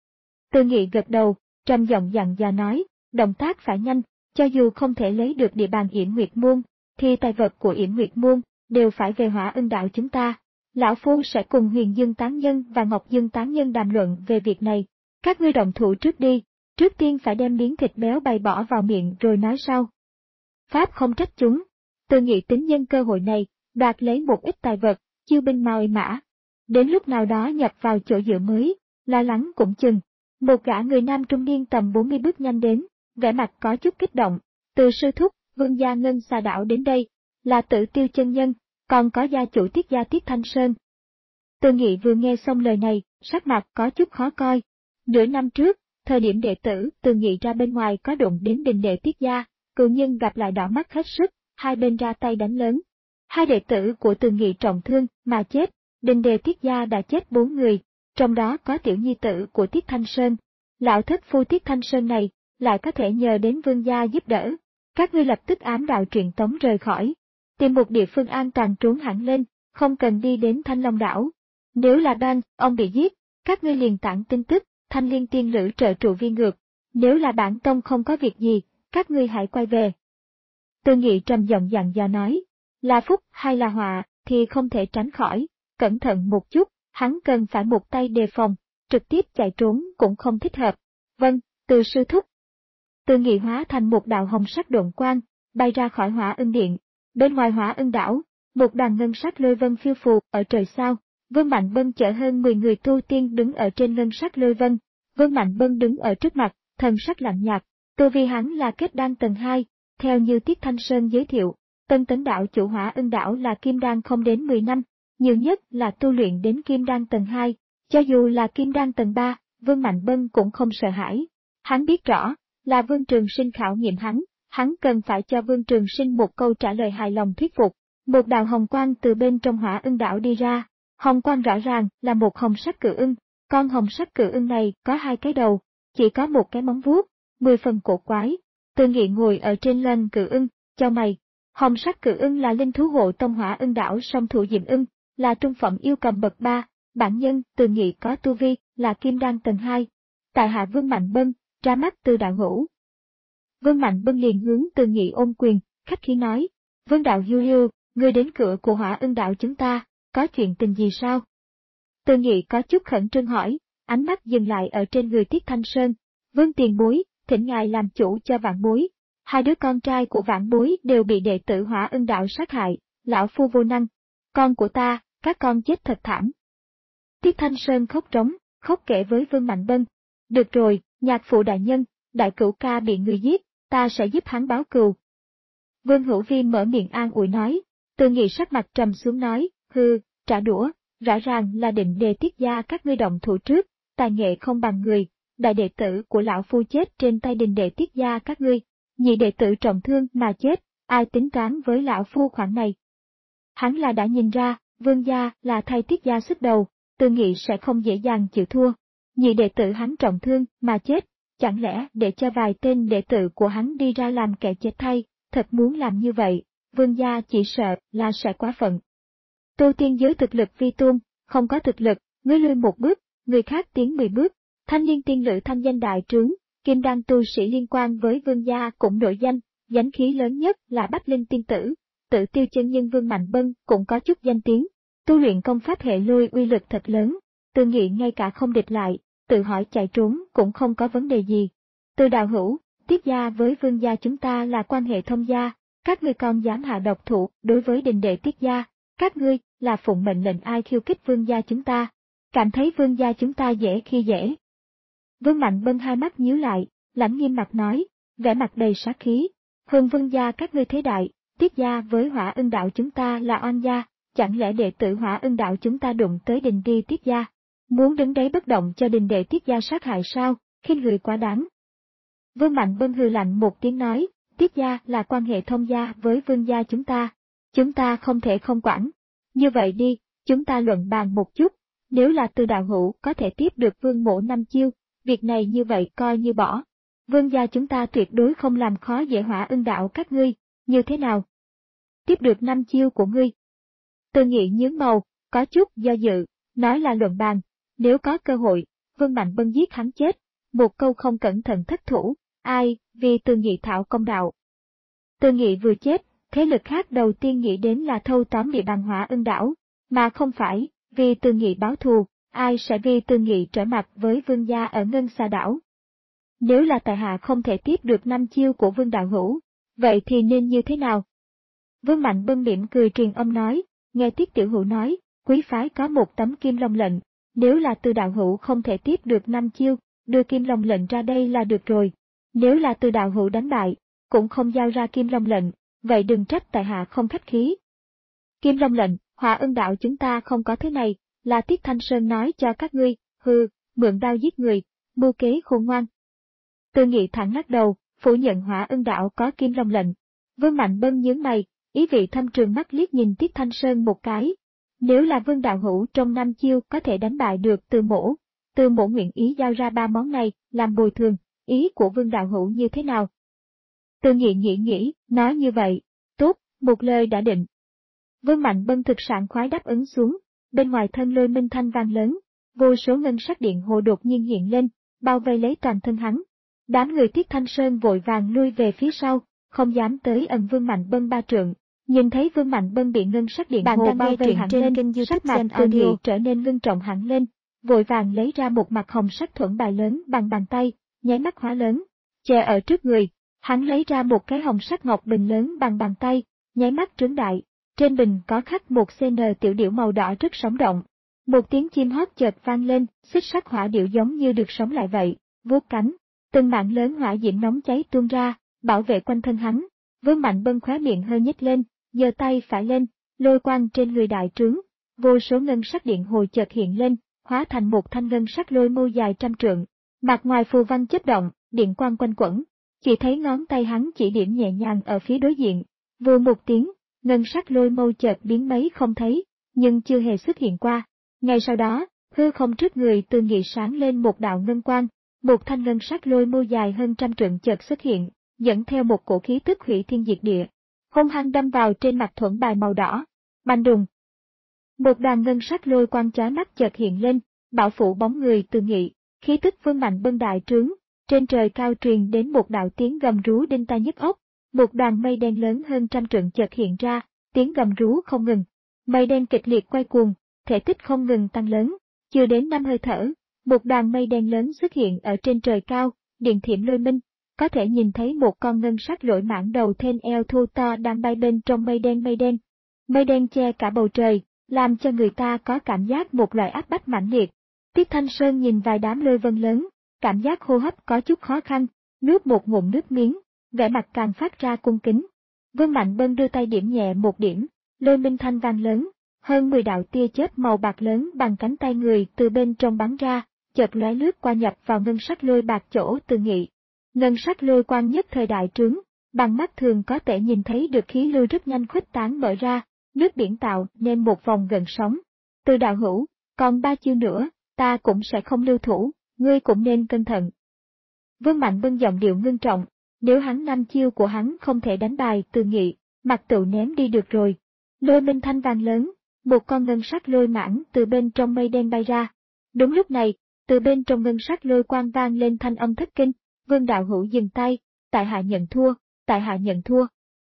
A: Từ Nghị gật đầu, trầm giọng dặn dò nói, động tác phải nhanh, cho dù không thể lấy được địa bàn Yến Nguyệt môn, thì tài vật của Yến Nguyệt môn đều phải về Hỏa Ưng Đạo chúng ta. Lão Phu sẽ cùng Huyền Dương tán nhân và Ngọc Dương tán nhân đàm luận về việc này. Các ngươi động thủ trước đi, trước tiên phải đem miếng thịt béo bày bỏ vào miệng rồi nói sau. Pháp không trách chúng. Từ Nghị tính nhân cơ hội này, đoạt lấy một ít tài vật, chiêu binh mạo mã. Đến lúc nào đó nhập vào chỗ dựa mới, lo lắng cũng chừng. Một gã người nam trung niên tầm bốn mươi bước nhanh đến, vẻ mặt có chút kích động. Từ sư thúc, Vương gia Ngân Xà đảo đến đây, là Tử Tiêu chân nhân, còn có gia chủ Tiết gia Tiết Thanh Sơn. Từ Nghị vừa nghe xong lời này, sắc mặt có chút khó coi. Nửa năm trước, thời điểm đệ tử Từ Nghị ra bên ngoài có đụng đến đình đệ Tiết gia, cựu nhân gặp lại đỏ mắt hết sức, hai bên ra tay đánh lớn. Hai đệ tử của Từ Nghị trọng thương mà chết, đình đệ Tiết gia đã chết bốn người, trong đó có tiểu nhi tử của Tiết Thanh Sơn. Lão thất phu Tiết Thanh Sơn này lại có thể nhờ đến Vương gia giúp đỡ. Các ngươi lập tức ám đạo truyền tống rời khỏi. tìm một địa phương an toàn trốn hẳn lên, không cần đi đến Thanh Long đảo. Nếu là Ban, ông bị giết, các ngươi liền tản tin tức, Thanh Liên tiên lữ trợ trụ vi ngược. Nếu là bản tông không có việc gì, các ngươi hãy quay về. Tư Nghị trầm giọng dặn dò nói, là phúc hay là họa thì không thể tránh khỏi, cẩn thận một chút, hắn cần phải một tay đề phòng, trực tiếp chạy trốn cũng không thích hợp. Vâng, Từ sư thúc. Tư Nghị hóa thành một đạo hồng sắc độn quang, bay ra khỏi Hỏa Ưng Điện. Bên ngoài Hỏa Ưng đảo, một đoàn ngân sắc lôi vân phiêu phù ở trời sao. Vương Mạnh Bân chở hơn mười người tu tiên đứng ở trên ngân sắc lôi vân. Vương Mạnh Bân đứng ở trước mặt, thần sắc lạnh nhạt. Tu vi hắn là kết đan tầng hai, theo như Tiết Thanh Sơn giới thiệu, Tân Tấn đạo chủ Hỏa Ưng đảo là kim đan không đến mười năm, nhiều nhất là tu luyện đến kim đan tầng hai, cho dù là kim đan tầng ba, Vương Mạnh Bân cũng không sợ hãi. Hắn biết rõ, là Vương Trường Sinh khảo nghiệm hắn, hắn cần phải cho Vương Trường Sinh một câu trả lời hài lòng thuyết phục. Một đạo hồng quang từ bên trong Hỏa Ưng đảo đi ra, hồng quang rõ ràng là một hồng sắc cự ưng, con hồng sắc cự ưng này có hai cái đầu, chỉ có một cái móng vuốt, mười phần cổ quái. Tư Nghị ngồi ở trên lưng cự ưng, chau mày. Hồng sắc cự ưng là linh thú hộ tông Hỏa Ưng đảo song thủ diệm ưng, là trung phẩm yêu cầm bậc ba, bản nhân Tư Nghị có tu vi là kim đan tầng hai. Tại hạ Vương Mạnh Bân, ra mắt Tư đạo hữu. Vương Mạnh Bân liền hướng Tư Nghị ôm quyền, khách khí nói, Vương đạo hiu hiu, ngươi đến cửa của Hỏa Ưng đảo chúng ta, có chuyện tình gì sao? Tư Nghị có chút khẩn trương hỏi, ánh mắt dừng lại ở trên người Tiết Thanh Sơn. Vương tiền bối, thỉnh ngài làm chủ cho Vạn Bối. Hai đứa con trai của Vạn Bối đều bị đệ tử Hỏa Ưng đảo sát hại, lão phu vô năng. Con của ta, các con chết thật thảm. Tiết Thanh Sơn khóc trống, khóc kể với Vương Mạnh Bân. Được rồi, nhạc phụ đại nhân, đại cửu ca bị người giết, ta sẽ giúp hắn báo cừu. Vương Hữu Vi mở miệng an ủi nói. Tư Nghị sắc mặt trầm xuống nói, hư, trả đũa, rõ ràng là định đề Tiết gia các ngươi động thủ trước, tài nghệ không bằng người, đại đệ tử của lão phu chết trên tay đình đệ Tiết gia các ngươi, nhị đệ tử trọng thương mà chết, ai tính toán với lão phu khoản này. Hắn là đã nhìn ra, Vương gia là thay Tiết gia sức đầu, Tư Nghị sẽ không dễ dàng chịu thua. Nhị đệ tử hắn trọng thương mà chết, chẳng lẽ để cho vài tên đệ tử của hắn đi ra làm kẻ chết thay, thật muốn làm như vậy, Vương gia chỉ sợ là sẽ quá phận. Tu tiên giới thực lực vi tôn, không có thực lực, ngươi lùi một bước, người khác tiến mười bước. Thanh Liên tiên lữ thanh danh đại trướng, kim đan tu sĩ liên quan với Vương gia cũng nổi danh, danh khí lớn nhất là Bách Linh tiên tử. Tự Tiêu chân nhân Vương Mạnh Bân cũng có chút danh tiếng, tu luyện công pháp hệ lôi uy lực thật lớn. Tư Nghị ngay cả không địch lại, tự hỏi chạy trốn cũng không có vấn đề gì. Từ đạo hữu, Tiết gia với Vương gia chúng ta là quan hệ thông gia, các ngươi còn dám hạ độc thủ đối với đình đệ Tiết gia, các ngươi là phụng mệnh lệnh ai khiêu khích Vương gia chúng ta, cảm thấy Vương gia chúng ta dễ khi dễ. Vương Mạnh Bân hai mắt nhíu lại, lãnh nghiêm mặt nói, vẻ mặt đầy sát khí, hơn Vương gia các ngươi thế đại, Tiết gia với Hỏa Ưng đạo chúng ta là oan gia, chẳng lẽ đệ tử Hỏa Ưng đạo chúng ta đụng tới đình đi Tiết gia, muốn đứng đấy bất động cho đình đệ Tiết gia sát hại sao, khinh người quá đáng. Vương Mạnh Bân hừ lạnh một tiếng nói, Tiết gia là quan hệ thông gia với Vương gia chúng ta, chúng ta không thể không quản. Như vậy đi, chúng ta luận bàn một chút, nếu là Từ đạo hữu có thể tiếp được Vương mỗ năm chiêu, việc này như vậy coi như bỏ. Vương gia chúng ta tuyệt đối không làm khó dễ Hỏa Ưng đạo các ngươi, như thế nào? Tiếp được năm chiêu của ngươi. Tư Nghị nhướng màu, có chút do dự, nói là luận bàn, nếu có cơ hội, Vương Mạnh Bân giết hắn chết, một câu không cẩn thận thất thủ, ai, vì Tư Nghị thảo công đạo. Tư Nghị vừa chết, thế lực khác đầu tiên nghĩ đến là thâu tóm địa bàn Hỏa Ưng đảo, mà không phải, vì Tư Nghị báo thù, ai sẽ vì Tư Nghị trở mặt với Vương gia ở Ngân Sa đảo. Nếu là tại hạ không thể tiếp được năm chiêu của Vương đạo hữu, vậy thì nên như thế nào? Vương Mạnh Bân mỉm cười truyền âm nói, nghe Tiết tiểu hữu nói, quý phái có một tấm kim long lệnh, nếu là Từ đạo hữu không thể tiếp được năm chiêu, đưa kim long lệnh ra đây là được rồi. Nếu là Từ đạo hữu đánh bại, cũng không giao ra kim long lệnh, vậy đừng trách tại hạ không khách khí. Kim long lệnh, Hỏa Ưng đạo chúng ta không có thế này, là Tiết Thanh Sơn nói cho các ngươi, hừ, mượn đao giết người, mưu kế khôn ngoan. Tư Nghị thẳng lắc đầu, phủ nhận Hỏa Ưng đạo có kim long lệnh. Vương Mạnh Bân nhướng mày, ý vị thâm trường mắt liếc nhìn Tiết Thanh Sơn một cái. Nếu là Vương đạo hữu trong năm chiêu có thể đánh bại được Từ mỗ, Từ mỗ nguyện ý giao ra ba món này, làm bồi thường, ý của Vương đạo hữu như thế nào? Tư Nghị nghĩ nghĩ, nói như vậy, tốt, một lời đã định, Vương Mạnh Bân thực sảng khoái đáp ứng xuống, bên ngoài thân lôi minh thanh vang lớn, vô số ngân sắc điện hồ đột nhiên hiện lên, bao vây lấy toàn thân hắn. Đám người Tiết Thanh Sơn vội vàng lui về phía sau, không dám tới ẩn Vương Mạnh Bân ba trượng. Nhìn thấy Vương Mạnh Bân bị ngân sắc điện hồ bao vây hẳn lên, sắc mặt Tương Nghị trở nên ngưng trọng hẳn lên, vội vàng lấy ra một mặt hồng sắc thuẫn bài lớn bằng bàn tay, nháy mắt hóa lớn, che ở trước người. Hắn lấy ra một cái hồng sắc ngọc bình lớn bằng bàn tay, nháy mắt trướng đại. Trên bình có khắc một xê en tiểu điểu màu đỏ rất sống động. Một tiếng chim hót chợt vang lên, xích sắc hỏa điểu giống như được sống lại vậy, vuốt cánh. Từng mảng lớn hỏa diễm nóng cháy tuôn ra, bảo vệ quanh thân hắn. Vương Mạnh Bân khóe miệng hơi nhếch lên, giơ tay phải lên, lôi quang trên người đại trướng. Vô số ngân sắc điện hồi chợt hiện lên, hóa thành một thanh ngân sắc lôi mâu dài trăm trượng. Mặt ngoài phù văn chớp động, điện quang quanh quẩn. Chỉ thấy ngón tay hắn chỉ điểm nhẹ nhàng ở phía đối diện. Vù một tiếng, ngân sắc lôi mâu chợt biến mấy không thấy, nhưng chưa hề xuất hiện qua. Ngay sau đó, hư không trước người Tương Nghị sáng lên một đạo ngân quang, một thanh ngân sắc lôi mâu dài hơn trăm trượng chợt xuất hiện, dẫn theo một cổ khí tức hủy thiên diệt địa, hung hăng đâm vào trên mặt thuẫn bài màu đỏ. Bành đùng, một đoàn ngân sắc lôi quang chói mắt chợt hiện lên, bảo phủ bóng người Tương Nghị, khí tức Vương Mạnh Bân đại trướng. Trên trời cao truyền đến một đạo tiếng gầm rú đinh tai nhức óc, một đoàn mây đen lớn hơn trăm trượng chợt hiện ra, tiếng gầm rú không ngừng. Mây đen kịch liệt quay cuồng, thể tích không ngừng tăng lớn, chưa đến năm hơi thở, một đoàn mây đen lớn xuất hiện ở trên trời cao, điện thiểm lôi minh, có thể nhìn thấy một con ngân sắc lỗi mãng đầu thên eo thô to đang bay bên trong mây đen mây đen. Mây đen che cả bầu trời, làm cho người ta có cảm giác một loại áp bách mãnh liệt. Tiết Thanh Sơn nhìn vài đám lôi vân lớn, cảm giác hô hấp có chút khó khăn, nuốt một ngụm nước miếng, vẻ mặt càng phát ra cung kính. Vương Mạnh Bân đưa tay điểm nhẹ một điểm, lôi minh thanh vang lớn, hơn mười đạo tia chớp màu bạc lớn bằng cánh tay người từ bên trong bắn ra, chợt lóe lướt qua nhập vào ngân sắc lôi bạc chỗ Tương Nghị. Ngân sắc lôi quang nhất thời đại trướng, bằng mắt thường có thể nhìn thấy được khí lưu rất nhanh khuếch tán mở ra, nước biển tạo nên một vòng gần sóng. Từ đạo hữu, còn ba chiêu nữa, ta cũng sẽ không lưu thủ, ngươi cũng nên cẩn thận. Vương Mạnh Bân giọng điệu ngưng trọng, nếu hắn năm chiêu của hắn không thể đánh bài Tương Nghị, mặt tự ném đi được rồi. Lôi minh thanh vang lớn, một con ngân sắc lôi mãng từ bên trong mây đen bay ra. Đúng lúc này, từ bên trong ngân sắc lôi quang vang lên thanh âm thất kinh, Vương đạo hữu dừng tay, tại hạ nhận thua, tại hạ nhận thua.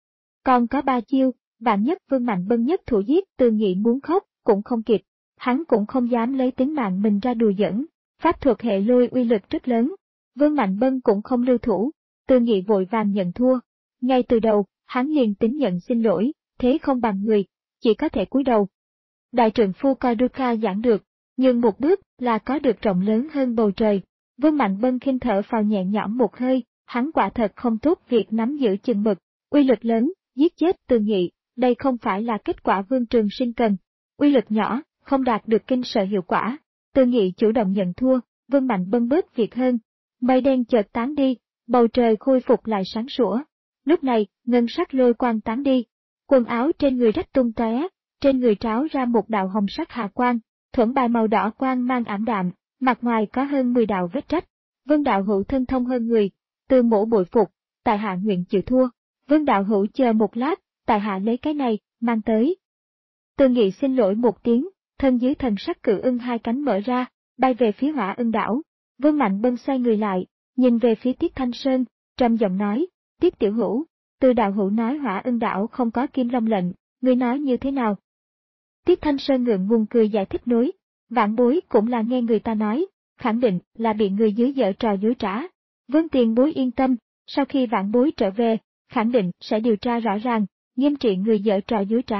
A: Còn có ba chiêu, vạn nhất Vương Mạnh Bân nhất thủ giết Tương Nghị muốn khóc, cũng không kịp, hắn cũng không dám lấy tính mạng mình ra đùa giỡn. Pháp thuật hệ lôi uy lực rất lớn, Vương Mạnh Bân cũng không lưu thủ, Tương Nghị vội vàng nhận thua. Ngay từ đầu, hắn liền tính nhận xin lỗi, thế không bằng người, chỉ có thể cúi đầu. Đại trượng phu coi Duca giảng được, nhưng một bước là có được rộng lớn hơn bầu trời. Vương Mạnh Bân khinh thở phào nhẹ nhõm một hơi, hắn quả thật không tốt việc nắm giữ chừng mực, uy lực lớn, giết chết Tương Nghị, đây không phải là kết quả Vương Trường Sinh cần. Uy lực nhỏ, không đạt được kinh sợ hiệu quả. Tương Nghị chủ động nhận thua, Vương Mạnh Bân bớt việc hơn. Mây đen chợt tán đi, bầu trời khôi phục lại sáng sủa. Lúc này, ngân sắc lôi quang tán đi, quần áo trên người rách tung tóe, trên người tráo ra một đạo hồng sắc hạ quang, thuẫn bài màu đỏ quang mang ảm đạm, mặt ngoài có hơn mười đạo vết rách. Vương đạo hữu thân thông hơn người, từ mổ bội phục, tại hạ nguyện chịu thua. Vương đạo hữu chờ một lát, tại hạ lấy cái này, mang tới. Tương Nghị xin lỗi một tiếng, thân dưới thần sắc cự ưng hai cánh mở ra, bay về phía Hỏa Ưng đảo. Vương Mạnh Bân xoay người lại, nhìn về phía Tiết Thanh Sơn, trầm giọng nói, Tiết tiểu hữu, từ đạo hữu nói Hỏa Ưng đảo không có kim long lệnh, ngươi nói như thế nào? Tiết Thanh Sơn ngượng ngùng cười giải thích nói, vãn bối cũng là nghe người ta nói, khẳng định là bị người dưới giở trò dối trá. Vương tiền bối yên tâm, sau khi vãn bối trở về, khẳng định sẽ điều tra rõ ràng, nghiêm trị người giở trò dối trá.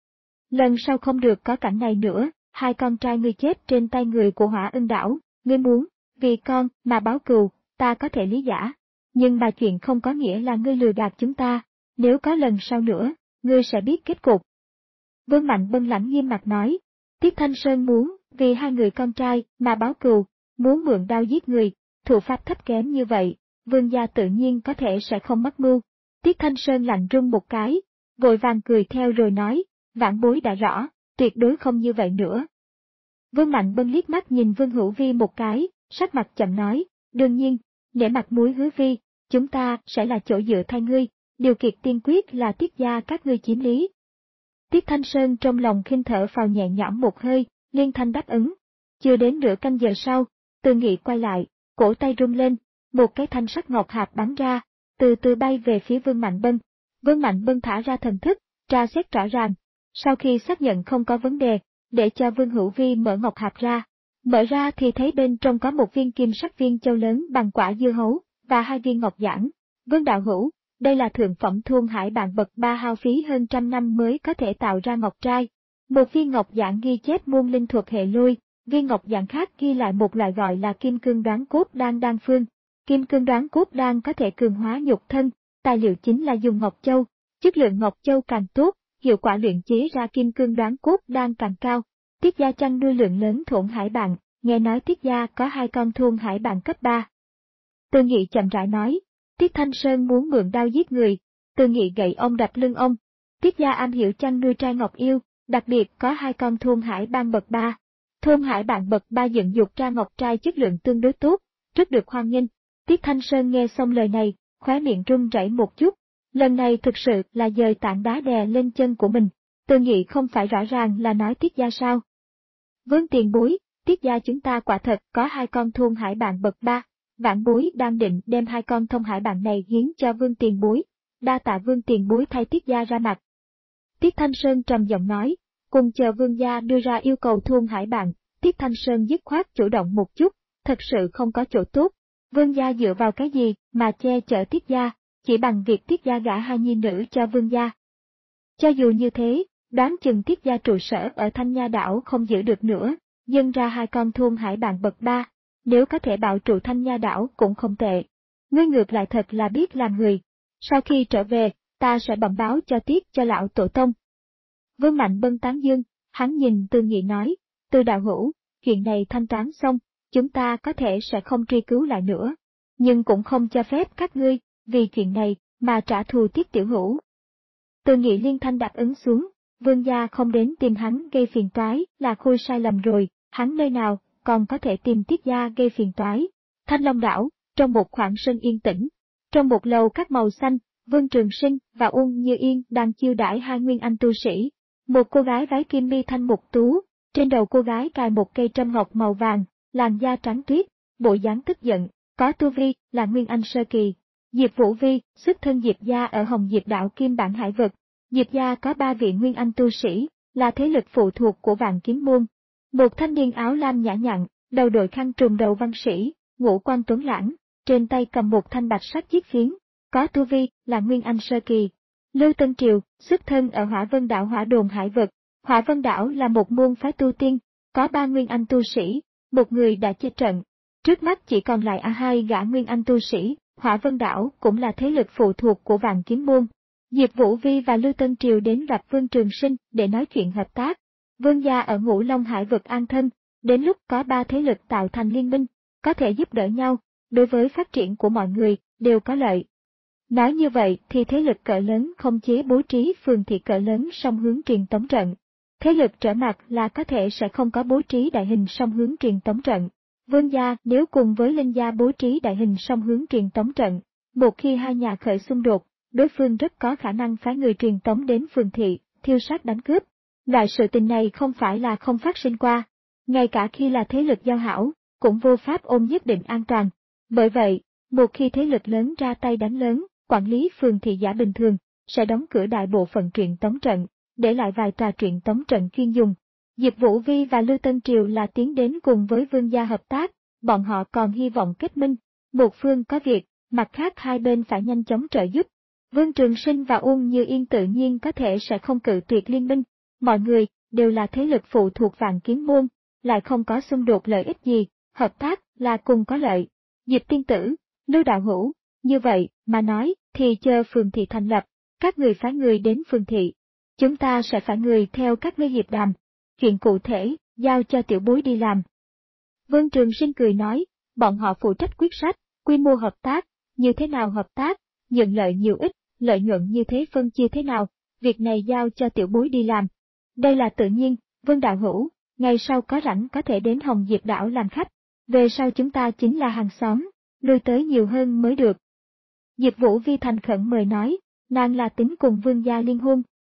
A: Lần sau không được có cảnh này nữa, hai con trai ngươi chết trên tay người của Hỏa Ưng đảo, ngươi muốn, vì con, mà báo cừu, ta có thể lý giải. Nhưng mà chuyện không có nghĩa là ngươi lừa gạt chúng ta, nếu có lần sau nữa, ngươi sẽ biết kết cục. Vương Mạnh Bân lãnh nghiêm mặt nói, Tiết Thanh Sơn muốn, vì hai người con trai, mà báo cừu, muốn mượn đao giết người, thủ pháp thấp kém như vậy, vương gia tự nhiên có thể sẽ không mắc mưu. Tiết Thanh Sơn lạnh run một cái, vội vàng cười theo rồi nói, vãn bối đã rõ, tuyệt đối không như vậy nữa. Vương Mạnh Bân liếc mắt nhìn Vương Hữu Vi một cái, sắc mặt chậm nói, đương nhiên, để mặt mũi Hứa Vi, chúng ta sẽ là chỗ dựa thay ngươi, điều kiện tiên quyết là Tiết gia các ngươi chiếm lý. Tiết Thanh Sơn trong lòng khinh thở phào nhẹ nhõm một hơi, liên thanh đáp ứng. Chưa đến nửa canh giờ sau, Từ Nghị quay lại, cổ tay rung lên, một cái thanh sắc ngọc hạp bắn ra, từ từ bay về phía Vương Mạnh Bân. Vương Mạnh Bân thả ra thần thức, tra xét rõ ràng. Sau khi xác nhận không có vấn đề, để cho Vương Hữu Vi mở ngọc hạp ra. Mở ra thì thấy bên trong có một viên kim sắc viên châu lớn bằng quả dưa hấu, và hai viên ngọc giản. Vương đạo hữu, đây là thượng phẩm Thôn Hải Bạn bậc ba hao phí hơn trăm năm mới có thể tạo ra ngọc trai. Một viên ngọc giản ghi chép muôn linh thuật hệ lui, viên ngọc giản khác ghi lại một loại gọi là kim cương đoán cốt đan đan phương. Kim cương đoán cốt đan có thể cường hóa nhục thân, tài liệu chính là dùng ngọc châu, chất lượng ngọc châu càng tốt, hiệu quả luyện chế ra kim cương đoán cốt đan càng cao. Tiết gia chăn nuôi lượng lớn Thôn Hải Bạn, nghe nói Tiết gia có hai con Thôn Hải Bạn cấp ba. Từ Nghị chậm rãi nói, Tiết Thanh Sơn muốn mượn đao giết người. Từ Nghị gậy ông đập lưng ông. Tiết gia am hiểu chăn nuôi trai ngọc yêu, đặc biệt có hai con Thôn Hải Bạn bậc ba. Thôn Hải Bạn bậc ba dựng dục ra ngọc trai chất lượng tương đối tốt, rất được hoan nghênh. Tiết Thanh Sơn nghe xong lời này, khóe miệng run rẩy một chút. Lần này thực sự là dời tảng đá đè lên chân của mình. Từ Nghị không phải rõ ràng là nói Tiết gia sao? Vương tiền bối, Tiết gia chúng ta quả thật có hai con Thôn Hải Bạn bậc ba. Vãn bối đang định đem hai con Thôn Hải Bạn này hiến cho Vương tiền bối, đa tạ Vương tiền bối thay Tiết gia ra mặt. Tiết Thanh Sơn trầm giọng nói, cùng chờ Vương gia đưa ra yêu cầu Thôn Hải Bạn. Tiết Thanh Sơn dứt khoát chủ động một chút, thật sự không có chỗ tốt. Vương gia dựa vào cái gì mà che chở Tiết gia, chỉ bằng việc Tiết gia gả hai nhi nữ cho Vương gia. Cho dù như thế, đoán chừng Tiết gia trụ sở ở Thanh Nha đảo không giữ được nữa, dâng ra hai con Thôn Hải Bạn bậc ba, nếu có thể bảo trụ Thanh Nha đảo cũng không tệ. Ngươi ngược lại thật là biết làm người. Sau khi trở về, ta sẽ bẩm báo cho Tiết cho lão tổ tông. Vương Mạnh Bân tán dương, hắn nhìn Từ Nghị nói, Từ đạo hữu, chuyện này thanh toán xong, chúng ta có thể sẽ không truy cứu lại nữa, nhưng cũng không cho phép các ngươi, vì chuyện này, mà trả thù Tiết tiểu hữu. Từ Nghị liên thanh đáp ứng xuống, Vương gia không đến tìm hắn gây phiền toái là khôi sai lầm rồi, hắn nơi nào còn có thể tìm Tiết gia gây phiền toái. Thanh Long đảo, trong một khoảng sân yên tĩnh, trong một lầu các màu xanh, Vương Trường Sinh và Uông Như Yên đang chiêu đãi hai nguyên anh tu sĩ. Một cô gái váy kim mi thanh mục tú, trên đầu cô gái cài một cây trâm ngọc màu vàng, làn da trắng tuyết, bộ dáng tức giận, có tu vi là nguyên anh sơ kỳ. Diệp Vũ Vi, xuất thân Diệp gia ở Hồng Diệp đảo Kim Bản Hải vực. Diệp gia có ba vị nguyên anh tu sĩ, là thế lực phụ thuộc của Vạn Kiếm môn. Một thanh niên áo lam nhã nhặn, đầu đội khăn trùm đầu văn sĩ, ngũ quan tuấn lãng, trên tay cầm một thanh bạch sắc chiếc phiến, có tu vi là nguyên anh sơ kỳ. Lưu Tân Triều, xuất thân ở Hỏa Vân đảo Hỏa Đồn Hải vực. Hỏa Vân đảo là một môn phái tu tiên, có ba nguyên anh tu sĩ, một người đã chết trận. Trước mắt chỉ còn lại a hai gã nguyên anh tu sĩ. Hỏa Vân đảo cũng là thế lực phụ thuộc của Vạn Kiếm môn. Diệp Vũ Vi và Lưu Tân Triều đến gặp Vương Trường Sinh để nói chuyện hợp tác. Vương gia ở Ngũ Long Hải vực an thân, đến lúc có ba thế lực tạo thành liên minh, có thể giúp đỡ nhau, đối với phát triển của mọi người đều có lợi. Nói như vậy thì thế lực cỡ lớn không chế bố trí phường thị cỡ lớn song hướng truyền tống trận. Thế lực trở mặt là có thể sẽ không có bố trí đại hình song hướng truyền tống trận. Vương gia nếu cùng với Linh gia bố trí đại hình song hướng truyền tống trận, một khi hai nhà khởi xung đột, đối phương rất có khả năng phái người truyền tống đến phường thị, thiêu sát đánh cướp. Loại sự tình này không phải là không phát sinh qua, ngay cả khi là thế lực giao hảo, cũng vô pháp ôm nhất định an toàn. Bởi vậy, một khi thế lực lớn ra tay đánh lớn, quản lý phường thị giả bình thường, sẽ đóng cửa đại bộ phận truyền tống trận, để lại vài tòa truyền tống trận chuyên dùng. Diệp Vũ Vi và Lưu Tân Triều là tiến đến cùng với Vương gia hợp tác, bọn họ còn hy vọng kết minh, một phương có việc, mặt khác hai bên phải nhanh chóng trợ giúp. Vương Trường Sinh và Uông Như Yên tự nhiên có thể sẽ không cự tuyệt liên minh, mọi người đều là thế lực phụ thuộc Vạn Kiếm môn, lại không có xung đột lợi ích gì, hợp tác là cùng có lợi. Diệp tiên tử, Lưu đạo hữu, như vậy mà nói thì chờ phường thị thành lập, các người phái người đến phường thị, chúng ta sẽ phải người theo các ngươi hiệp đàm. Chuyện cụ thể, giao cho tiểu bối đi làm. Vương Trường Sinh cười nói, bọn họ phụ trách quyết sách, quy mô hợp tác, như thế nào hợp tác, nhận lợi nhiều ít, lợi nhuận như thế phân chia thế nào, việc này giao cho tiểu bối đi làm. Đây là tự nhiên, Vương đạo hữu, ngày sau có rảnh có thể đến Hồng Diệp đảo làm khách, về sau chúng ta chính là hàng xóm, lui tới nhiều hơn mới được. Diệp Vũ Vi thành khẩn mời nói, nàng là tính cùng Vương gia liên hôn,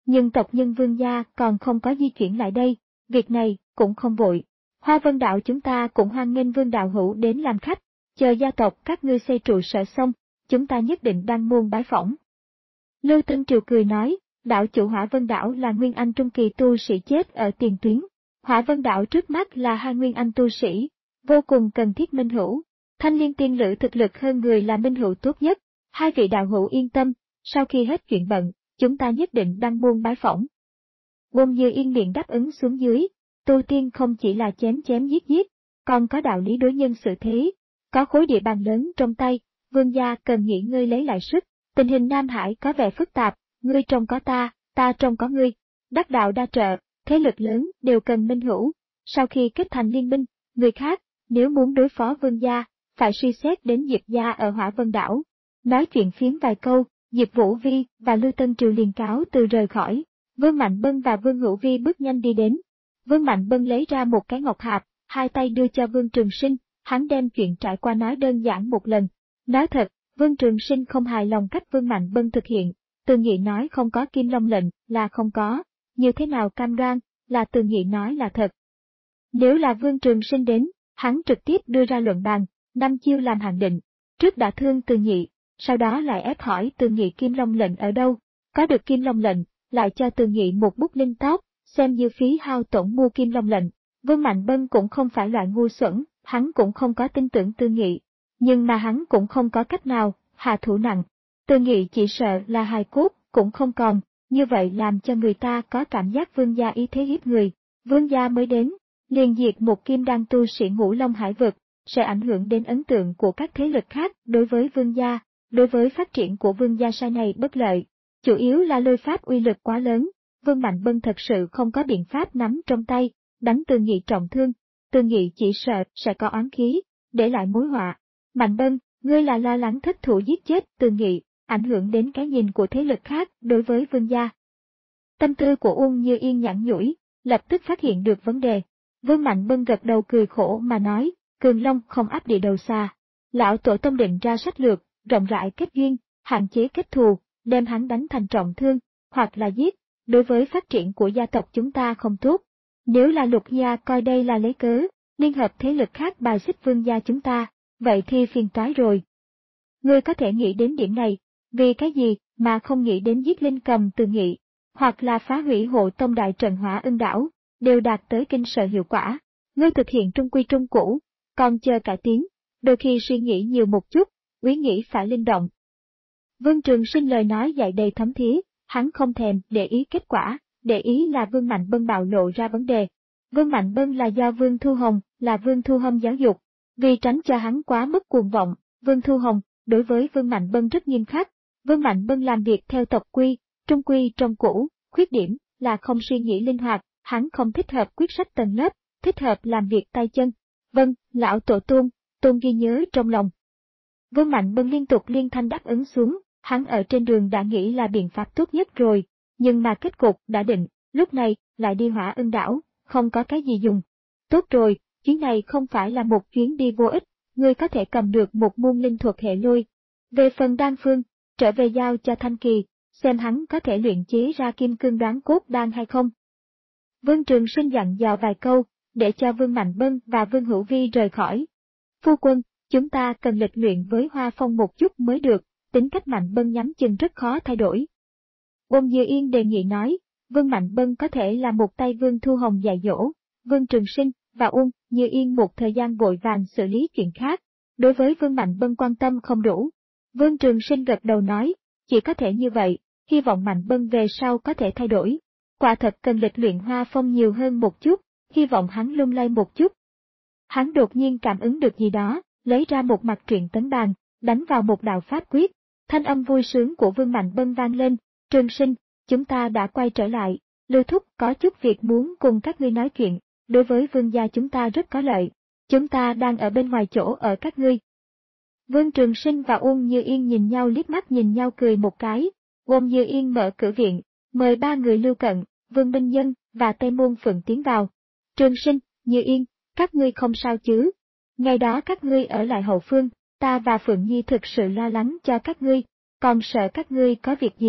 A: nhưng tộc nhân Vương gia còn không có di chuyển lại đây, việc này cũng không vội. Hoa Vân Đạo chúng ta cũng hoan nghênh Vương đạo hữu đến làm khách, chờ gia tộc các ngươi xây trụ sở xong, chúng ta nhất định đăng môn bái phỏng. Lưu Tân Triều cười nói, đạo chủ Hỏa Vân Đạo là Nguyên Anh trung kỳ tu sĩ chết ở tiền tuyến. Hỏa Vân Đạo trước mắt là hai Nguyên Anh tu sĩ, vô cùng cần thiết minh hữu. Thanh Liên tiên lữ thực lực hơn người là minh hữu tốt nhất, hai vị đạo hữu yên tâm, sau khi hết chuyện bận, chúng ta nhất định đăng môn bái phỏng. Bôn Như Yên miệng đáp ứng xuống dưới, tu tiên không chỉ là chém chém giết giết, còn có đạo lý đối nhân xử thế, có khối địa bàn lớn trong tay, Vương gia cần nghỉ ngơi lấy lại sức, tình hình Nam Hải có vẻ phức tạp, ngươi trông có ta, ta trông có ngươi, đắc đạo đa trợ, thế lực lớn đều cần minh hữu, sau khi kết thành liên minh, người khác, nếu muốn đối phó Vương gia, phải suy xét đến Diệp gia ở Hỏa Vân Đảo. Nói chuyện phiếm vài câu, Diệp Vũ Vi và Lưu Tân Triều liền cáo từ rời khỏi, Vương Mạnh Bân và Vương Hữu Vi bước nhanh đi đến. Vương Mạnh Bân lấy ra một cái ngọc hạp, hai tay đưa cho Vương Trường Sinh, hắn đem chuyện trải qua nói đơn giản một lần. Nói thật, Vương Trường Sinh không hài lòng cách Vương Mạnh Bân thực hiện, Từ Nghị nói không có Kim Long lệnh là không có, như thế nào cam đoan, là Từ Nghị nói là thật. Nếu là Vương Trường Sinh đến, hắn trực tiếp đưa ra luận bàn, năm chiêu làm hạn định, trước đã thương Từ Nghị, sau đó lại ép hỏi Từ Nghị Kim Long lệnh ở đâu, có được Kim Long lệnh, lại cho Từ Nghị một bút linh tóc, xem như phí hao tổn mua Kim Long lệnh. Vương Mạnh Bân cũng không phải loại ngu xuẩn, hắn cũng không có tin tưởng Từ Nghị, nhưng mà hắn cũng không có cách nào, hạ thủ nặng. Từ Nghị chỉ sợ là hài cốt, cũng không còn, như vậy làm cho người ta có cảm giác Vương gia ý thế hiếp người. Vương gia mới đến, liền diệt một kim đan tu sĩ Ngũ Long Hải vực, sẽ ảnh hưởng đến ấn tượng của các thế lực khác đối với Vương gia, đối với phát triển của Vương gia sau này bất lợi. Chủ yếu là lôi pháp uy lực quá lớn, Vương Mạnh Bân thật sự không có biện pháp nắm trong tay, đánh Từ Nghị trọng thương, Từ Nghị chỉ sợ sẽ có oán khí, để lại mối họa. Mạnh Bân, ngươi là lo lắng thất thủ giết chết Từ Nghị, ảnh hưởng đến cái nhìn của thế lực khác đối với Vương gia. Tâm tư của Uông Như Yên nhẵn nhủi, lập tức phát hiện được vấn đề. Vương Mạnh Bân gật đầu cười khổ mà nói, Cường Long không áp địa đầu xa. Lão tổ tông định ra sách lược, rộng rãi kết duyên, hạn chế kết thù, đem hắn đánh thành trọng thương, hoặc là giết, đối với phát triển của gia tộc chúng ta không tốt. Nếu là Lục gia coi đây là lấy cớ, liên hợp thế lực khác bài xích Vương gia chúng ta, vậy thì phiền toái rồi. Ngươi có thể nghĩ đến điểm này, vì cái gì mà không nghĩ đến giết Linh Cầm Từ Nghị, hoặc là phá hủy hộ tông đại trận Hỏa Ưng Đảo, đều đạt tới kinh sợ hiệu quả. Ngươi thực hiện trung quy trung cũ, còn chờ cải tiến, đôi khi suy nghĩ nhiều một chút, ý nghĩ phải linh động. Vương Trường Sinh lời nói dạy đầy thấm thía, hắn không thèm để ý kết quả, để ý là Vương Mạnh Bân bạo lộ ra vấn đề. Vương Mạnh Bân là do Vương Thu Hồng, là Vương Thu Hồng giáo dục, vì tránh cho hắn quá mức cuồng vọng, Vương Thu Hồng đối với Vương Mạnh Bân rất nghiêm khắc. Vương Mạnh Bân làm việc theo tộc quy, trung quy trong cũ, khuyết điểm là không suy nghĩ linh hoạt, hắn không thích hợp quyết sách tầng lớp, thích hợp làm việc tay chân. Vâng, lão tổ tôn, tôn ghi nhớ trong lòng. Vương Mạnh Bân liên tục liên thanh đáp ứng xuống, hắn ở trên đường đã nghĩ là biện pháp tốt nhất rồi, nhưng mà kết cục đã định, lúc này lại đi Hỏa Ưng Đảo, không có cái gì dùng. Tốt rồi, chuyến này không phải là một chuyến đi vô ích, ngươi có thể cầm được một môn linh thuật hệ lôi. Về phần đan phương, trở về giao cho Thanh Kỳ, xem hắn có thể luyện chế ra kim cương đoán cốt đan hay không. Vương Trường Sinh dặn dò vài câu, để cho Vương Mạnh Bân và Vương Hữu Vi rời khỏi. Phu quân, chúng ta cần lịch luyện với Hoa Phong một chút mới được, tính cách Mạnh Bân nhắm chừng rất khó thay đổi. Ôn Như Yên đề nghị nói, Vương Mạnh Bân có thể là một tay Vương Thu Hồng dạy dỗ, Vương Trường Sinh và Ôn Như Yên một thời gian vội vàng xử lý chuyện khác, đối với Vương Mạnh Bân quan tâm không đủ. Vương Trường Sinh gật đầu nói, chỉ có thể như vậy, hy vọng Mạnh Bân về sau có thể thay đổi. Quả thật cần lịch luyện Hoa Phong nhiều hơn một chút, hy vọng hắn lung lay một chút. Hắn đột nhiên cảm ứng được gì đó, lấy ra một mặt truyện tấn bàn, đánh vào một đạo pháp quyết. Thanh âm vui sướng của Vương Mạnh Bân vang lên, Trường Sinh, chúng ta đã quay trở lại, Lưu Thúc có chút việc muốn cùng các ngươi nói chuyện, đối với Vương gia chúng ta rất có lợi, chúng ta đang ở bên ngoài chỗ ở các ngươi. Vương Trường Sinh và Ôn Như Yên nhìn nhau liếc mắt nhìn nhau cười một cái, Ôn Như Yên mở cửa viện, mời ba người Lưu Cận, Vương Minh Nhân và Tây Môn Phượng tiến vào. Trường Sinh, Như Yên, các ngươi không sao chứ? Ngày đó các ngươi ở lại hậu phương, ta và Phượng Nhi thực sự lo lắng cho các ngươi, còn sợ các ngươi có việc gì.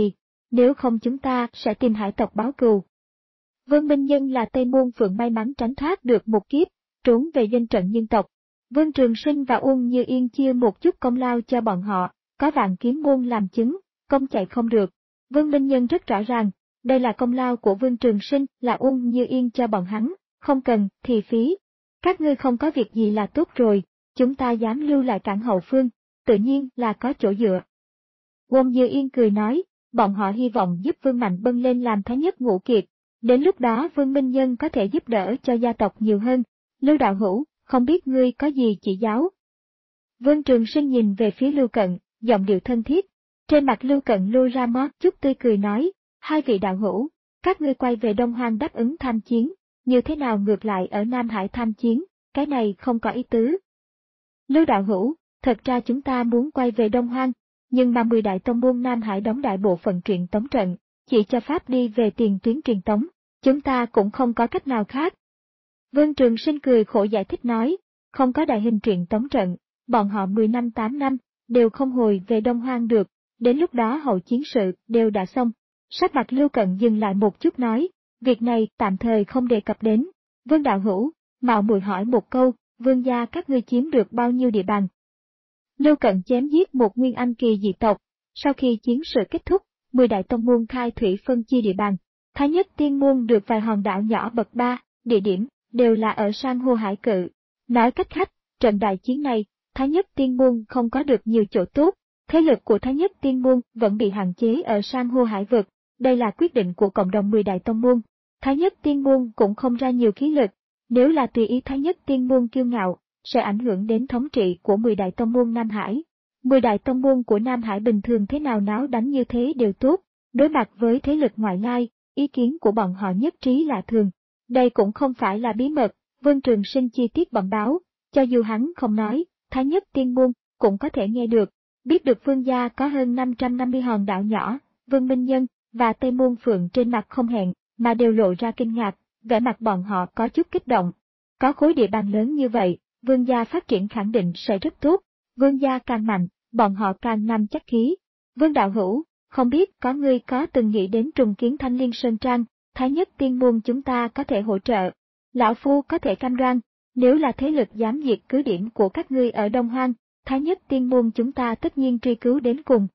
A: nếu không chúng ta sẽ tìm hải tộc báo cừu. Vương Minh Nhân là Tây Môn Phượng may mắn tránh thoát được một kiếp, trốn về doanh trận nhân tộc. Vương Trường Sinh và Uông Như Yên chia một chút công lao cho bọn họ, có Vạn Kiếm Môn làm chứng, công chạy không được. Vương Minh Nhân rất rõ ràng, đây là công lao của Vương Trường Sinh, là Uông Như Yên cho bọn hắn, không cần thì phí. Các ngươi không có việc gì là tốt rồi, chúng ta dám lưu lại cản hậu phương, tự nhiên là có chỗ dựa. Uông Như Yên cười nói, bọn họ hy vọng giúp Vương Mạnh Bân lên làm Thái Nhất Ngũ Kiệt. Đến lúc đó Vương Minh Nhân có thể giúp đỡ cho gia tộc nhiều hơn. Lưu đạo hữu, không biết ngươi có gì chỉ giáo? Vương Trường Sinh nhìn về phía Lưu Cận, giọng điệu thân thiết. Trên mặt Lưu Cận lưu ra mót chút tươi cười nói, hai vị đạo hữu, các ngươi quay về Đông Hoang đáp ứng tham chiến, như thế nào ngược lại ở Nam Hải tham chiến, cái này không có ý tứ. Lưu đạo hữu, thật ra chúng ta muốn quay về Đông Hoang, nhưng mà mười đại tông môn Nam Hải đóng đại bộ phận truyền tống trận, chỉ cho pháp đi về tiền tuyến truyền tống, chúng ta cũng không có cách nào khác. Vương Trường Sinh cười khổ giải thích nói, không có đại hình truyền tống trận, bọn họ mười năm tám năm, đều không hồi về Đông Hoang được, đến lúc đó hậu chiến sự đều đã xong. Sắc mặt Lưu Cận dừng lại một chút nói, việc này tạm thời không đề cập đến. Vương đạo hữu, mạo muội hỏi một câu, Vương gia các ngươi chiếm được bao nhiêu địa bàn? Lưu Cận chém giết một nguyên anh kỳ dị tộc, sau khi chiến sự kết thúc, mười đại tông môn khai thủy phân chia địa bàn. Thái Nhất Tiên môn được vài hòn đảo nhỏ bậc ba, địa điểm đều là ở san hô hải cự. Nói cách khác, trận đại chiến này, Thái Nhất Tiên môn không có được nhiều chỗ tốt, thế lực của Thái Nhất Tiên môn vẫn bị hạn chế ở san hô hải vực. Đây là quyết định của cộng đồng mười đại tông môn. Thái Nhất Tiên môn cũng không ra nhiều khí lực, nếu là tùy ý Thái Nhất Tiên môn kiêu ngạo, sẽ ảnh hưởng đến thống trị của mười đại tông môn Nam Hải. Mười đại tông môn của Nam Hải bình thường thế nào náo đánh như thế đều tốt, đối mặt với thế lực ngoại lai, ý kiến của bọn họ nhất trí lạ thường. Đây cũng không phải là bí mật, Vương Trường Sinh chi tiết bẩm báo, cho dù hắn không nói, Thái Nhất Tiên môn cũng có thể nghe được, biết được Vương gia có hơn năm trăm năm mươi hòn đảo nhỏ, Vương Minh Nhân và Tây Môn Phượng trên mặt không hẹn, mà đều lộ ra kinh ngạc, vẻ mặt bọn họ có chút kích động. Có khối địa bàn lớn như vậy, Vương gia phát triển khẳng định sẽ rất tốt, Vương gia càng mạnh, bọn họ càng nắm chắc khí. Vương đạo hữu, không biết có ngươi có từng nghĩ đến trùng kiến Thanh Liên Sơn Trang, Thái Nhất Tiên môn chúng ta có thể hỗ trợ. Lão Phu có thể cam đoan, nếu là thế lực dám diệt cứ điểm của các ngươi ở Đông Hoang, Thái Nhất Tiên môn chúng ta tất nhiên truy cứu đến cùng.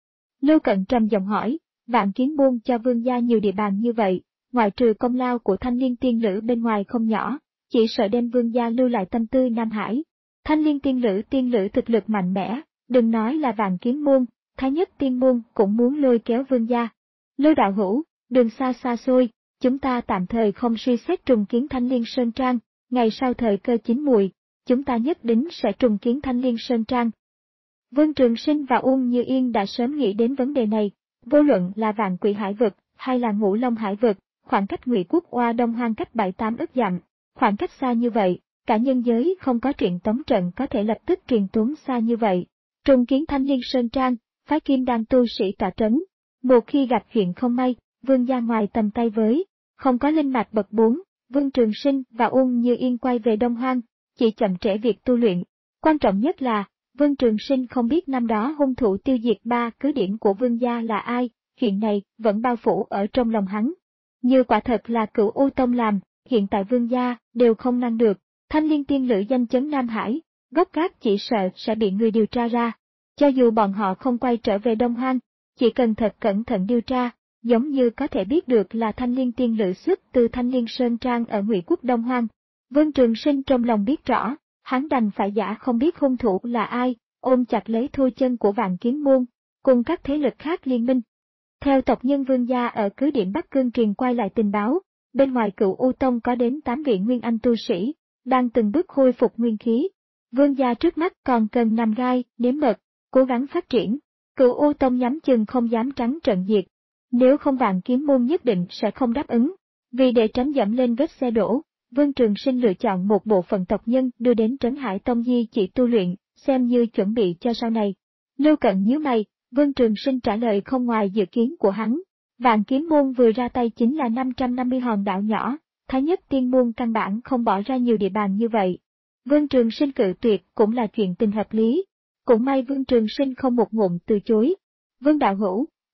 A: Lưu Cận trầm giọng hỏi, Vạn Kiếm môn cho Vương gia nhiều địa bàn như vậy, ngoại trừ công lao của Thanh Liên Tiên Lữ bên ngoài không nhỏ, chỉ sợ đem Vương gia lưu lại tâm tư Nam Hải. Thanh Liên Tiên Lữ tiên lữ thực lực mạnh mẽ, đừng nói là Vạn Kiếm môn, Thái Nhất Tiên môn cũng muốn lôi kéo Vương gia. Lưu đạo hữu, đường xa xa xôi, chúng ta tạm thời không suy xét trùng kiến Thanh Liên Sơn Trang, ngày sau thời cơ chín mùi, chúng ta nhất định sẽ trùng kiến Thanh Liên Sơn Trang. Vương Trường Sinh và Uông Như Yên đã sớm nghĩ đến vấn đề này, vô luận là Vạn Quỷ Hải vực hay là Ngũ Long Hải vực, khoảng cách Ngụy Quốc Oa Đông Hoang cách bảy tám ức dặm, khoảng cách xa như vậy, cả nhân giới không có truyền tống trận có thể lập tức truyền tống xa như vậy. Trùng kiến Thanh Liên Sơn Trang, phái Kim Đan tu sĩ tọa trấn, một khi gặp chuyện không may, Vương gia ngoài tầm tay với, không có linh mạch bậc bốn, Vương Trường Sinh và Uông Như Yên quay về Đông Hoang, chỉ chậm trễ việc tu luyện. Quan trọng nhất là, Vương Trường Sinh không biết năm đó hung thủ tiêu diệt ba cứ điểm của Vương gia là ai, chuyện này vẫn bao phủ ở trong lòng hắn. Như quả thật là Cửu U Tông làm, hiện tại Vương gia đều không ngăn được, Thanh Liên Tiên Lữ danh chấn Nam Hải, gốc gác chỉ sợ sẽ bị người điều tra ra. Cho dù bọn họ không quay trở về Đông Hoang, chỉ cần thật cẩn thận điều tra, giống như có thể biết được là Thanh Liên Tiên Lữ xuất từ Thanh Liên Sơn Trang ở Ngụy Quốc Đông Hoang. Vương Trường Sinh trong lòng biết rõ, hắn đành phải giả không biết hung thủ là ai, ôm chặt lấy thu chân của Vạn Kiếm môn, cùng các thế lực khác liên minh. Theo tộc nhân Vương gia ở cứ điểm Bắc Cương truyền quay lại tình báo, bên ngoài Cửu U Tông có đến tám vị nguyên anh tu sĩ, đang từng bước khôi phục nguyên khí. Vương gia trước mắt còn cần nằm gai, nếm mật, cố gắng phát triển. Cửu U Tông nhắm chừng không dám trắng trận diệt. Nếu không Vạn Kiếm môn nhất định sẽ không đáp ứng. Vì để tránh dẫm lên vết xe đổ, Vương Trường Sinh lựa chọn một bộ phận tộc nhân đưa đến Trấn Hải Tông Di chỉ tu luyện, xem như chuẩn bị cho sau này. Lưu Cận nhíu mày, Vương Trường Sinh trả lời không ngoài dự kiến của hắn. Vạn Kiếm môn vừa ra tay chính là năm trăm năm mươi hòn đảo nhỏ, Thái Nhất Tiên môn căn bản không bỏ ra nhiều địa bàn như vậy. Vương Trường Sinh cự tuyệt cũng là chuyện tình hợp lý. Cũng may Vương Trường Sinh không một ngụm từ chối. Vương đạo hữu,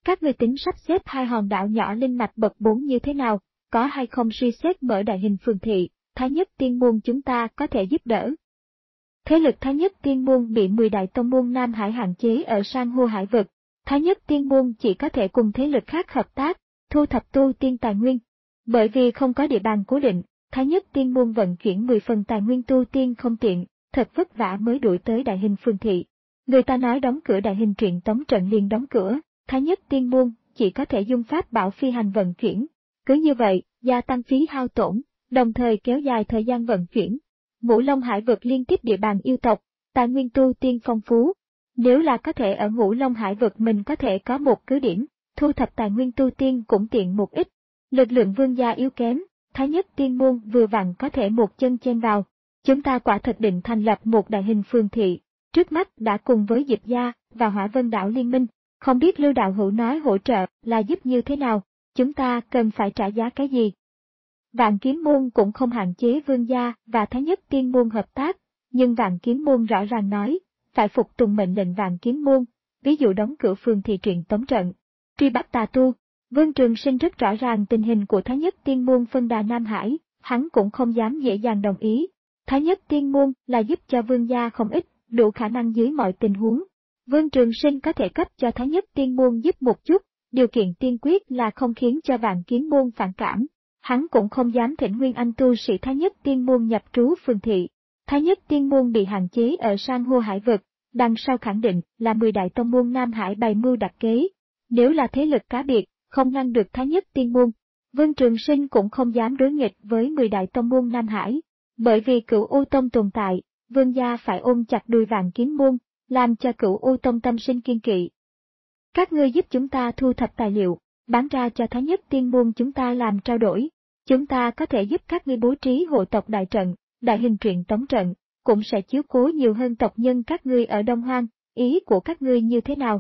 A: Các ngươi tính sắp xếp hai hòn đảo nhỏ linh mạch bậc bốn như thế nào, có hay không suy xét mở đại hình phường thị, Thái Nhất Tiên Môn chúng ta có thể giúp đỡ. Thế lực Thái Nhất Tiên Môn bị mười đại tông môn Nam Hải hạn chế ở san hô hải vực. Thái Nhất Tiên Môn chỉ có thể cùng thế lực khác hợp tác, thu thập tu tiên tài nguyên. Bởi vì không có địa bàn cố định, Thái Nhất Tiên Môn vận chuyển mười phần tài nguyên tu tiên không tiện, thật vất vả mới đuổi tới đại hình phường thị. Người ta nói đóng cửa đại hình truyền tống trận liền đóng cửa, Thái Nhất Tiên Môn chỉ có thể dùng pháp bảo phi hành vận chuyển. Cứ như vậy, gia tăng phí hao tổn, đồng thời kéo dài thời gian vận chuyển. Ngũ Long Hải vực liên tiếp địa bàn yêu tộc, tài nguyên tu tiên phong phú. Nếu là có thể ở Ngũ Long Hải vực mình có thể có một cứ điểm, thu thập tài nguyên tu tiên cũng tiện một ít. Lực lượng vương gia yếu kém, Thái Nhất Tiên Môn vừa vặn có thể một chân chen vào. Chúng ta quả thật định thành lập một đại hình phường thị, trước mắt đã cùng với Dịch Gia và Hỏa Vân Đảo liên minh, không biết Lưu đạo hữu nói hỗ trợ là giúp như thế nào, chúng ta cần phải trả giá cái gì? Vạn Kiếm Môn cũng không hạn chế vương gia và Thái Nhất Tiên Môn hợp tác, nhưng Vạn Kiếm Môn rõ ràng nói, phải phục tùng mệnh lệnh Vạn Kiếm Môn, ví dụ đóng cửa phường thị truyền tống trận, truy bắt tà tu. Vương Trường Sinh rất rõ ràng tình hình của Thái Nhất Tiên Môn phân đà Nam Hải, hắn cũng không dám dễ dàng đồng ý. Thái Nhất Tiên Môn là giúp cho vương gia không ít, đủ khả năng dưới mọi tình huống. Vương Trường Sinh có thể cấp cho Thái Nhất Tiên Môn giúp một chút, điều kiện tiên quyết là không khiến cho Vạn Kiếm Môn phản cảm. Hắn cũng không dám thỉnh Nguyên Anh tu sĩ Thái Nhất Tiên Môn nhập trú phường thị. Thái Nhất Tiên Môn bị hạn chế ở san hô hải vực, đằng sau khẳng định là mười đại tông môn Nam Hải bày mưu đặt kế. Nếu là thế lực cá biệt, không ngăn được Thái Nhất Tiên Môn, Vương Trường Sinh cũng không dám đối nghịch với mười đại tông môn Nam Hải. Bởi vì Cửu U Tông tồn tại, vương gia phải ôm chặt đuôi Vạn Kiếm Môn, làm cho Cửu U Tông tâm sinh kiên kỵ. Các ngươi giúp chúng ta thu thập tài liệu, bán ra cho Thái Nhất Tiên Môn chúng ta làm trao đổi. Chúng ta có thể giúp các ngươi bố trí hộ tộc đại trận, đại hình truyền tống trận, cũng sẽ chiếu cố nhiều hơn tộc nhân các ngươi ở Đông Hoang, ý của các ngươi như thế nào?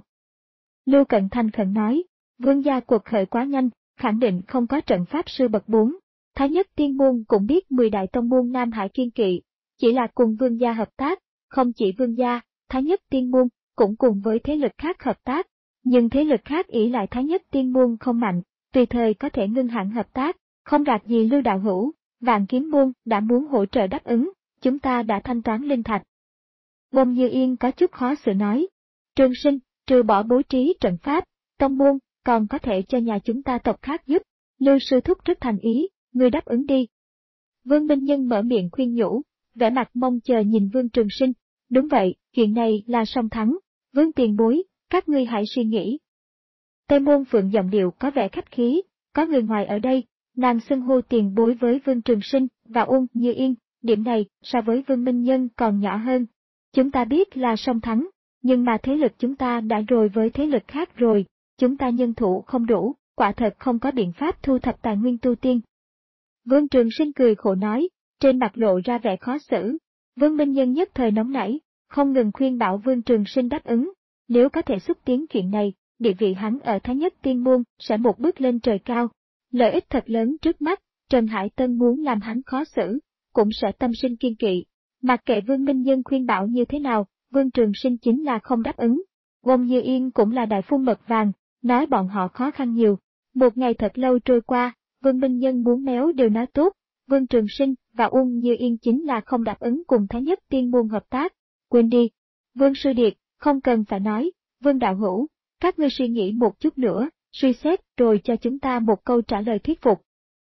A: Lưu Cận thành khẩn nói, vương gia cuộc khởi quá nhanh, khẳng định không có trận pháp sư bậc bốn. Thái Nhất Tiên Môn cũng biết mười đại tông môn Nam Hải kiên kỵ, chỉ là cùng vương gia hợp tác, không chỉ vương gia, Thái Nhất Tiên Môn cũng cùng với thế lực khác hợp tác, nhưng thế lực khác ỷ lại Thái Nhất Tiên Môn không mạnh, tùy thời có thể ngưng hẳn hợp tác, không rạc gì Lưu đạo hữu, Vạn Kiếm Môn đã muốn hỗ trợ đáp ứng, chúng ta đã thanh toán linh thạch. Bông Như Yên có chút khó xử nói, Trường Sinh, trừ bỏ bố trí trận pháp, tông môn, còn có thể cho nhà chúng ta tộc khác giúp, Lưu sư thúc rất thành ý. Ngươi đáp ứng đi. Vương Minh Nhân mở miệng khuyên nhủ, vẻ mặt mong chờ nhìn Vương Trường Sinh. Đúng vậy, chuyện này là song thắng. Vương tiền bối, các ngươi hãy suy nghĩ. Tây Môn Phượng giọng điệu có vẻ khách khí, có người ngoài ở đây, nàng xưng hô tiền bối với Vương Trường Sinh và Uông Như Yên, điểm này so với Vương Minh Nhân còn nhỏ hơn. Chúng ta biết là song thắng, nhưng mà thế lực chúng ta đã rồi với thế lực khác rồi, chúng ta nhân thủ không đủ, quả thật không có biện pháp thu thập tài nguyên tu tiên. Vương Trường Sinh cười khổ nói, trên mặt lộ ra vẻ khó xử. Vương Minh Nhân nhất thời nóng nảy, không ngừng khuyên bảo Vương Trường Sinh đáp ứng. Nếu có thể xúc tiến chuyện này, địa vị hắn ở Thái Nhất Tiên Môn sẽ một bước lên trời cao. Lợi ích thật lớn trước mắt, Trần Hải Tân muốn làm hắn khó xử, cũng sẽ tâm sinh kiên kỵ. Mặc kệ Vương Minh Nhân khuyên bảo như thế nào, Vương Trường Sinh chính là không đáp ứng. Bông Như Yên cũng là đại phu mật vàng, nói bọn họ khó khăn nhiều. Một ngày thật lâu trôi qua, Vương Minh Nhân muốn méo đều nói tốt, Vương Trường Sinh và Uông Như Yên chính là không đáp ứng cùng Thái Nhất Tiên Môn hợp tác. Quên đi, Vương Sư Điệt, không cần phải nói, Vương Đạo Hữu, các ngươi suy nghĩ một chút nữa, suy xét rồi cho chúng ta một câu trả lời thuyết phục.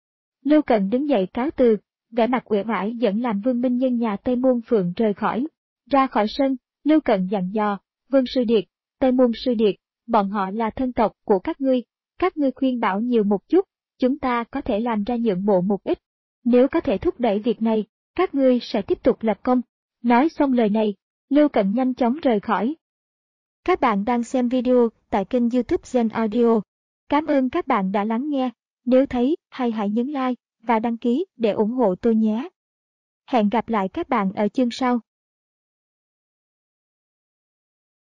A: Lưu Cận đứng dậy cáo từ, vẻ mặt uể oải dẫn làm Vương Minh Nhân nhà Tây Môn Phượng rời khỏi. Ra khỏi sân, Lưu Cận dặn dò, Vương Sư Điệt, Tây Môn Sư Điệt, bọn họ là thân tộc của các ngươi, các ngươi khuyên bảo nhiều một chút, chúng ta có thể làm ra nhượng bộ một ít. Nếu có thể thúc đẩy việc này, các ngươi sẽ tiếp tục lập công. Nói xong lời này, Lưu Cận nhanh chóng rời khỏi. Các bạn đang xem video tại kênh YouTube Gen Audio. Cảm ơn các bạn đã lắng nghe. Nếu thấy hay hãy nhấn like và đăng ký để ủng hộ tôi nhé. Hẹn gặp lại các bạn ở chương sau.